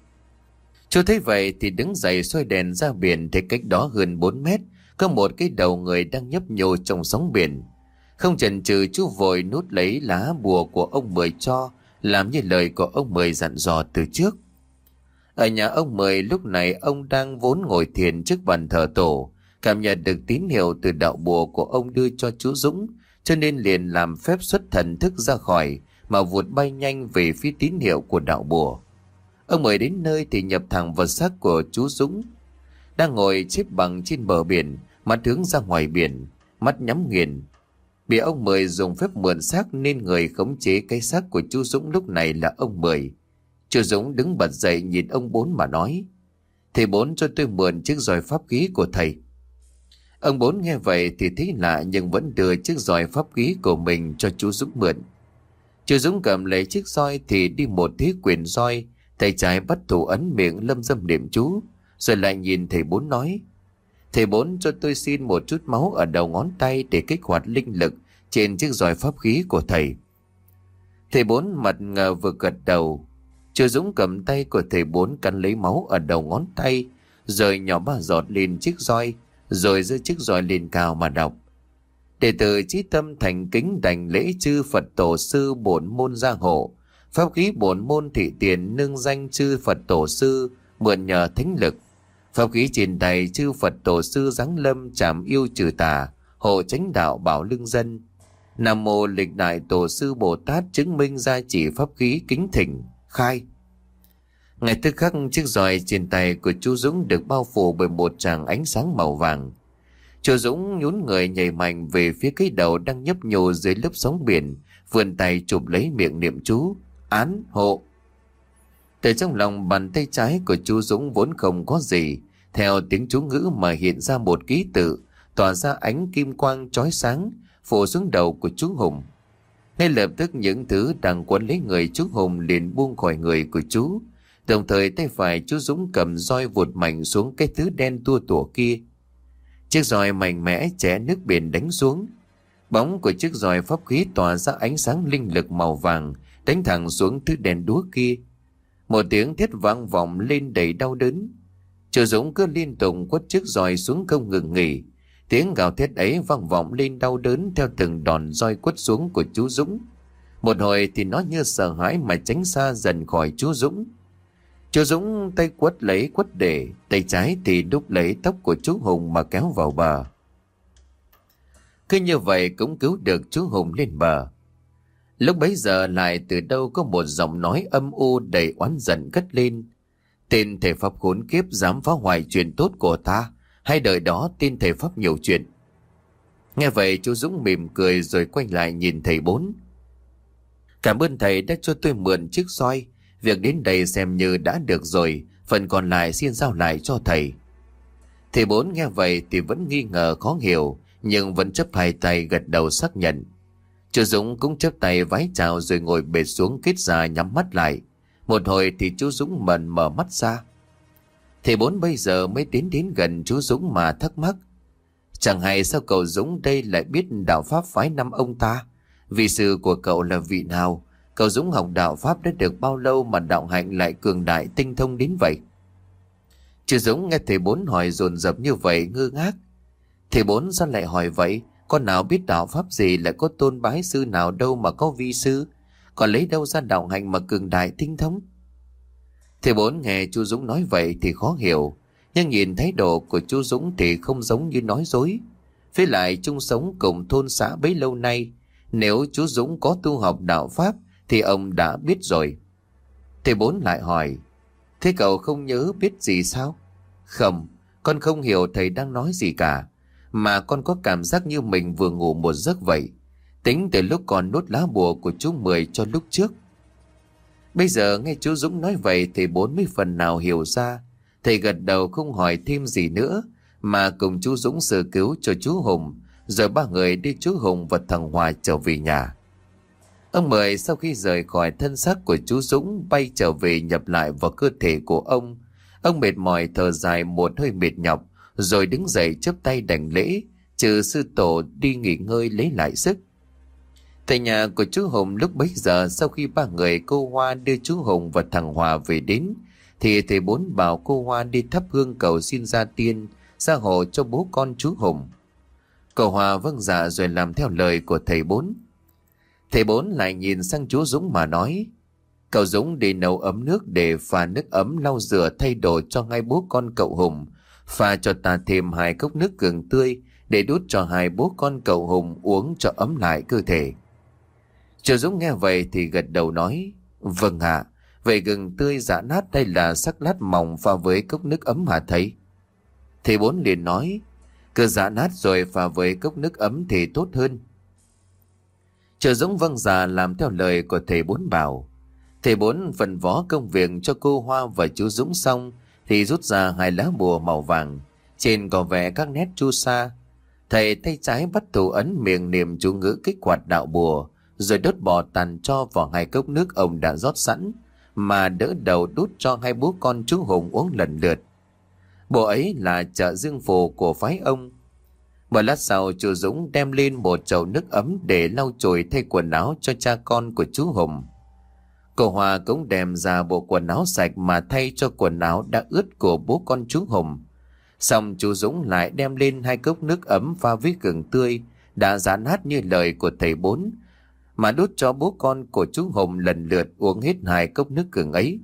Chú thấy vậy thì đứng dậy soi đèn ra biển, thấy cách đó hơn 4 mét có một cái đầu người đang nhấp nhô trong sóng biển. Không chần chừ chú vội nút lấy lá bùa của ông Mười cho, làm như lời của ông Mười dặn dò từ trước. Ở nhà ông Mười lúc này ông đang vốn ngồi thiền trước bàn thờ tổ, cảm nhận được tín hiệu từ đạo bùa của ông đưa cho chú Dũng, cho nên liền làm phép xuất thần thức ra khỏi mà vụt bay nhanh về phía tín hiệu của đạo bùa. Ông Mười đến nơi thì nhập thẳng vào xác của chú Dũng, đang ngồi xếp bằng trên bờ biển, mặt hướng ra ngoài biển, mắt nhắm nghiền. Bị ông Mười dùng phép mượn xác nên người khống chế cái xác của chú Dũng lúc này là ông Mười. Chú Dũng đứng bật dậy nhìn ông Bốn mà nói: thầy Bốn cho tôi mượn chiếc roi pháp khí của thầy. Ông Bốn nghe vậy thì thấy lạ nhưng vẫn đưa chiếc roi pháp khí của mình cho chú Dũng mượn. Chú Dũng cầm lấy chiếc roi thì đi một thế quyền roi, tay trái bắt thủ ấn miệng lâm dâm niệm chú, rồi lại nhìn thầy Bốn nói: thầy Bốn cho tôi xin một chút máu ở đầu ngón tay để kích hoạt linh lực trên chiếc roi pháp khí của thầy. Thầy Bốn mặt ngờ vừa gật đầu. Chú Dũng cầm tay của thầy Bốn cắn lấy máu ở đầu ngón tay, rồi nhỏ 3 giọt lên chiếc roi, rồi giơ chiếc roi lên cao mà đọc: đệ tử chí tâm thành kính đảnh lễ chư Phật tổ sư bổn môn gia hộ, pháp khí bổn môn thị tiền nương danh chư Phật tổ sư, mượn nhờ thánh lực. Pháp khí trên tay chư Phật tổ sư giáng lâm trảm yêu trừ tà, hộ chánh đạo bảo lương dân. Nam mô lịch đại tổ sư Bồ Tát chứng minh gia chỉ pháp khí kính thỉnh khai. Ngay tức khắc chiếc roi trên tay của chú Dũng được bao phủ bởi một tràng ánh sáng màu vàng. Chú Dũng nhún người nhảy mạnh về phía cái đầu đang nhấp nhô dưới lớp sóng biển, vươn tay chụp lấy miệng niệm chú: án hộ. Từ trong lòng bàn tay trái của chú Dũng vốn không có gì, theo tiếng chú ngữ mà hiện ra một ký tự, tỏa ra ánh kim quang chói sáng, phủ xuống đầu của chú Hùng. Ngay lập tức những thứ đang quấn lấy người chú Hùng liền buông khỏi người của chú, đồng thời tay phải chú Dũng cầm roi vụt mạnh xuống cái thứ đen tua tủa kia. Chiếc roi mạnh mẽ chẻ nước biển đánh xuống. Bóng của chiếc roi pháp khí tỏa ra ánh sáng linh lực màu vàng, đánh thẳng xuống thứ đèn đúa kia. Một tiếng thét vang vọng lên đầy đau đớn. Chú Dũng cứ liên tục quất chiếc roi xuống không ngừng nghỉ. Tiếng gào thét ấy vang vọng lên đau đớn theo từng đòn roi quất xuống của chú Dũng. Một hồi thì nó như sợ hãi mà tránh xa dần khỏi chú Dũng. Chú Dũng tay quất lấy quất để, tay trái thì đúc lấy tóc của chú Hùng mà kéo vào bờ. Cứ như vậy cũng cứu được chú Hùng lên bờ. Lúc bấy giờ lại từ đâu có một giọng nói âm u đầy oán giận cất lên. Tên thầy Pháp khốn kiếp dám phá hoại chuyện tốt của ta, hay đợi đó tin thầy Pháp nhiều chuyện. Nghe vậy chú Dũng mỉm cười rồi quay lại nhìn thầy Bốn. Cảm ơn thầy đã cho tôi mượn chiếc roi. Việc đến đây xem như đã được rồi, phần còn lại xin giao lại cho thầy. Thầy Bốn nghe vậy thì vẫn nghi ngờ khó hiểu, nhưng vẫn chấp hai tay gật đầu xác nhận. Chú Dũng cũng chấp tay vái chào rồi ngồi bệt xuống kết ra nhắm mắt lại. Một hồi thì chú Dũng mở mắt ra. Thầy Bốn bây giờ mới đến gần chú Dũng mà thắc mắc. Chẳng hay sao cậu Dũng đây lại biết đạo pháp phái năm ông ta? Vị sư của cậu là vị nào? Cậu Dũng học đạo pháp đã được bao lâu mà đạo hạnh lại cường đại tinh thông đến vậy? Chú Dũng nghe thầy Bốn hỏi dồn dập như vậy ngơ ngác. Thầy Bốn sao lại hỏi vậy? Con nào biết đạo pháp gì lại có tôn bái sư nào đâu mà có vi sư? Còn lấy đâu ra đạo hạnh mà cường đại tinh thông? Thầy Bốn nghe chú Dũng nói vậy thì khó hiểu, nhưng nhìn thái độ của chú Dũng thì không giống như nói dối. Với lại chung sống cùng thôn xã bấy lâu nay, nếu chú Dũng có tu học đạo pháp thì ông đã biết rồi. Thầy Bốn lại hỏi, thế cậu không nhớ biết gì sao? Không, con không hiểu thầy đang nói gì cả, mà con có cảm giác như mình vừa ngủ một giấc vậy. Tính từ lúc còn nuốt lá bùa của chú Mười cho lúc trước. Bây giờ nghe chú Dũng nói vậy thì Bốn mới phần nào hiểu ra. Thầy gật đầu không hỏi thêm gì nữa, mà cùng chú Dũng sơ cứu cho chú Hùng, rồi ba người đi chú Hùng và thằng Hòa trở về nhà. Ông Mười sau khi rời khỏi thân xác của chú Dũng bay trở về nhập lại vào cơ thể của ông. Ông mệt mỏi thở dài một hơi mệt nhọc, rồi đứng dậy chắp tay đảnh lễ, trừ sư tổ đi nghỉ ngơi lấy lại sức. Tại nhà của chú Hùng lúc bấy giờ, sau khi ba người cô Hoa đưa chú Hùng và thằng Hòa về đến, thì thầy Bốn bảo cô Hoa đi thắp hương cầu xin gia tiên, gia hộ cho bố con chú Hùng. Cô Hoa vâng dạ rồi làm theo lời của thầy Bốn. Thầy Bốn lại nhìn sang chú Dũng mà nói, cậu Dũng đi nấu ấm nước để pha nước ấm lau rửa thay đồ cho hai bố con cậu Hùng, pha cho ta thêm 2 cốc nước gừng tươi để đút cho hai bố con cậu Hùng uống cho ấm lại cơ thể. Chú Dũng nghe vậy thì gật đầu nói, vâng ạ. Vậy gừng tươi giã nát hay là sắc lát mỏng pha với cốc nước ấm hả thầy? Thầy Bốn liền nói, cứ giã nát rồi pha với cốc nước ấm thì tốt hơn. Chú Dũng vâng dạ làm theo lời của thầy Bốn bảo. Thầy Bốn phân phó công việc cho cô Hoa và chú Dũng xong thì rút ra 2 lá bùa màu vàng, trên có vẽ các nét chu sa. Thầy tay trái bắt thủ ấn miệng niệm chú ngữ kích hoạt đạo bùa, rồi đốt bỏ tàn cho vào 2 cốc nước ông đã rót sẵn, mà đỡ đầu đút cho hai bố con chú Hùng uống lần lượt. Bộ ấy là trợ dương phù của phái ông. Một lát sau, chú Dũng đem lên một chậu nước ấm để lau chùi thay quần áo cho cha con của chú Hùng. Cô Hoa cũng đem ra bộ quần áo sạch mà thay cho quần áo đã ướt của bố con chú Hùng. Xong chú Dũng lại đem lên 2 cốc nước ấm pha với gừng tươi đã giã nát như lời của thầy Bốn, mà đút cho bố con của chú Hùng lần lượt uống hết 2 cốc nước gừng ấy.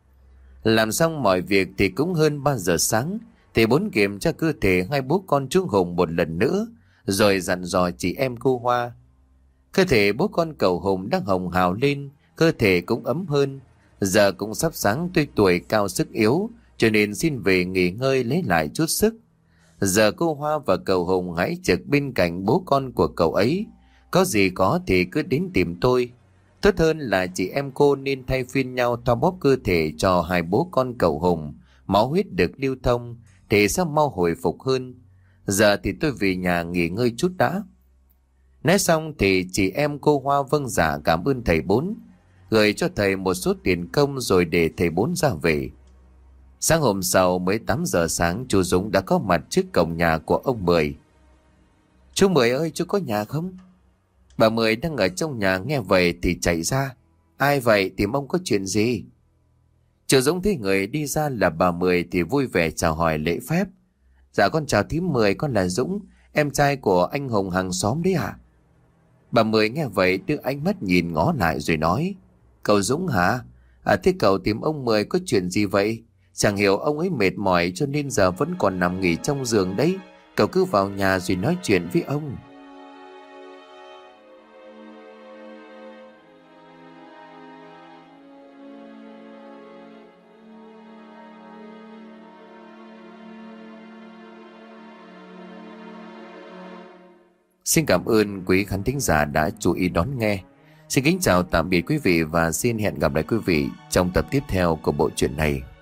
Làm xong mọi việc thì cũng hơn 3 giờ sáng. Thầy Bốn kiểm tra cơ thể hai bố con chú Hùng một lần nữa, rồi dặn dò chị em cô Hoa. Cơ thể bố con cậu Hùng đang hồng hào lên, cơ thể cũng ấm hơn. Giờ cũng sắp sáng, tuy tuổi cao sức yếu, cho nên xin về nghỉ ngơi lấy lại chút sức. Giờ cô Hoa và cậu Hùng hãy trực bên cạnh bố con của cậu ấy. Có gì có thì cứ đến tìm tôi. Tốt hơn là chị em cô nên thay phiên nhau thoa bóp cơ thể cho hai bố con cậu Hùng, máu huyết được lưu thông thì sẽ mau hồi phục hơn. Giờ thì tôi về nhà nghỉ ngơi chút đã. Nói xong thì chị em cô Hoa vâng dạ cảm ơn thầy Bốn, gửi cho thầy một số tiền công rồi để thầy Bốn ra về. Sáng hôm sau mới 8 giờ sáng, chú Dũng đã có mặt trước cổng nhà của ông Mười. Chú Mười ơi, chú có nhà không? Bà Mười đang ở trong nhà nghe vậy thì chạy ra. Ai vậy, tìm ông có chuyện gì? Chú Dũng thấy người đi ra là bà Mười thì vui vẻ chào hỏi lễ phép. Dạ con chào thím Mười, con là Dũng, em trai của anh Hùng hàng xóm đấy ạ. Bà Mười nghe vậy đưa ánh mắt nhìn ngó lại rồi nói, cậu Dũng hả? Thế cậu tìm ông Mười có chuyện gì vậy? Chẳng hiểu ông ấy mệt mỏi cho nên giờ vẫn còn nằm nghỉ trong giường đấy. Cậu cứ vào nhà rồi nói chuyện với ông. Xin cảm ơn quý khán thính giả đã chú ý đón nghe. Xin kính chào tạm biệt quý vị và xin hẹn gặp lại quý vị trong tập tiếp theo của bộ truyện này.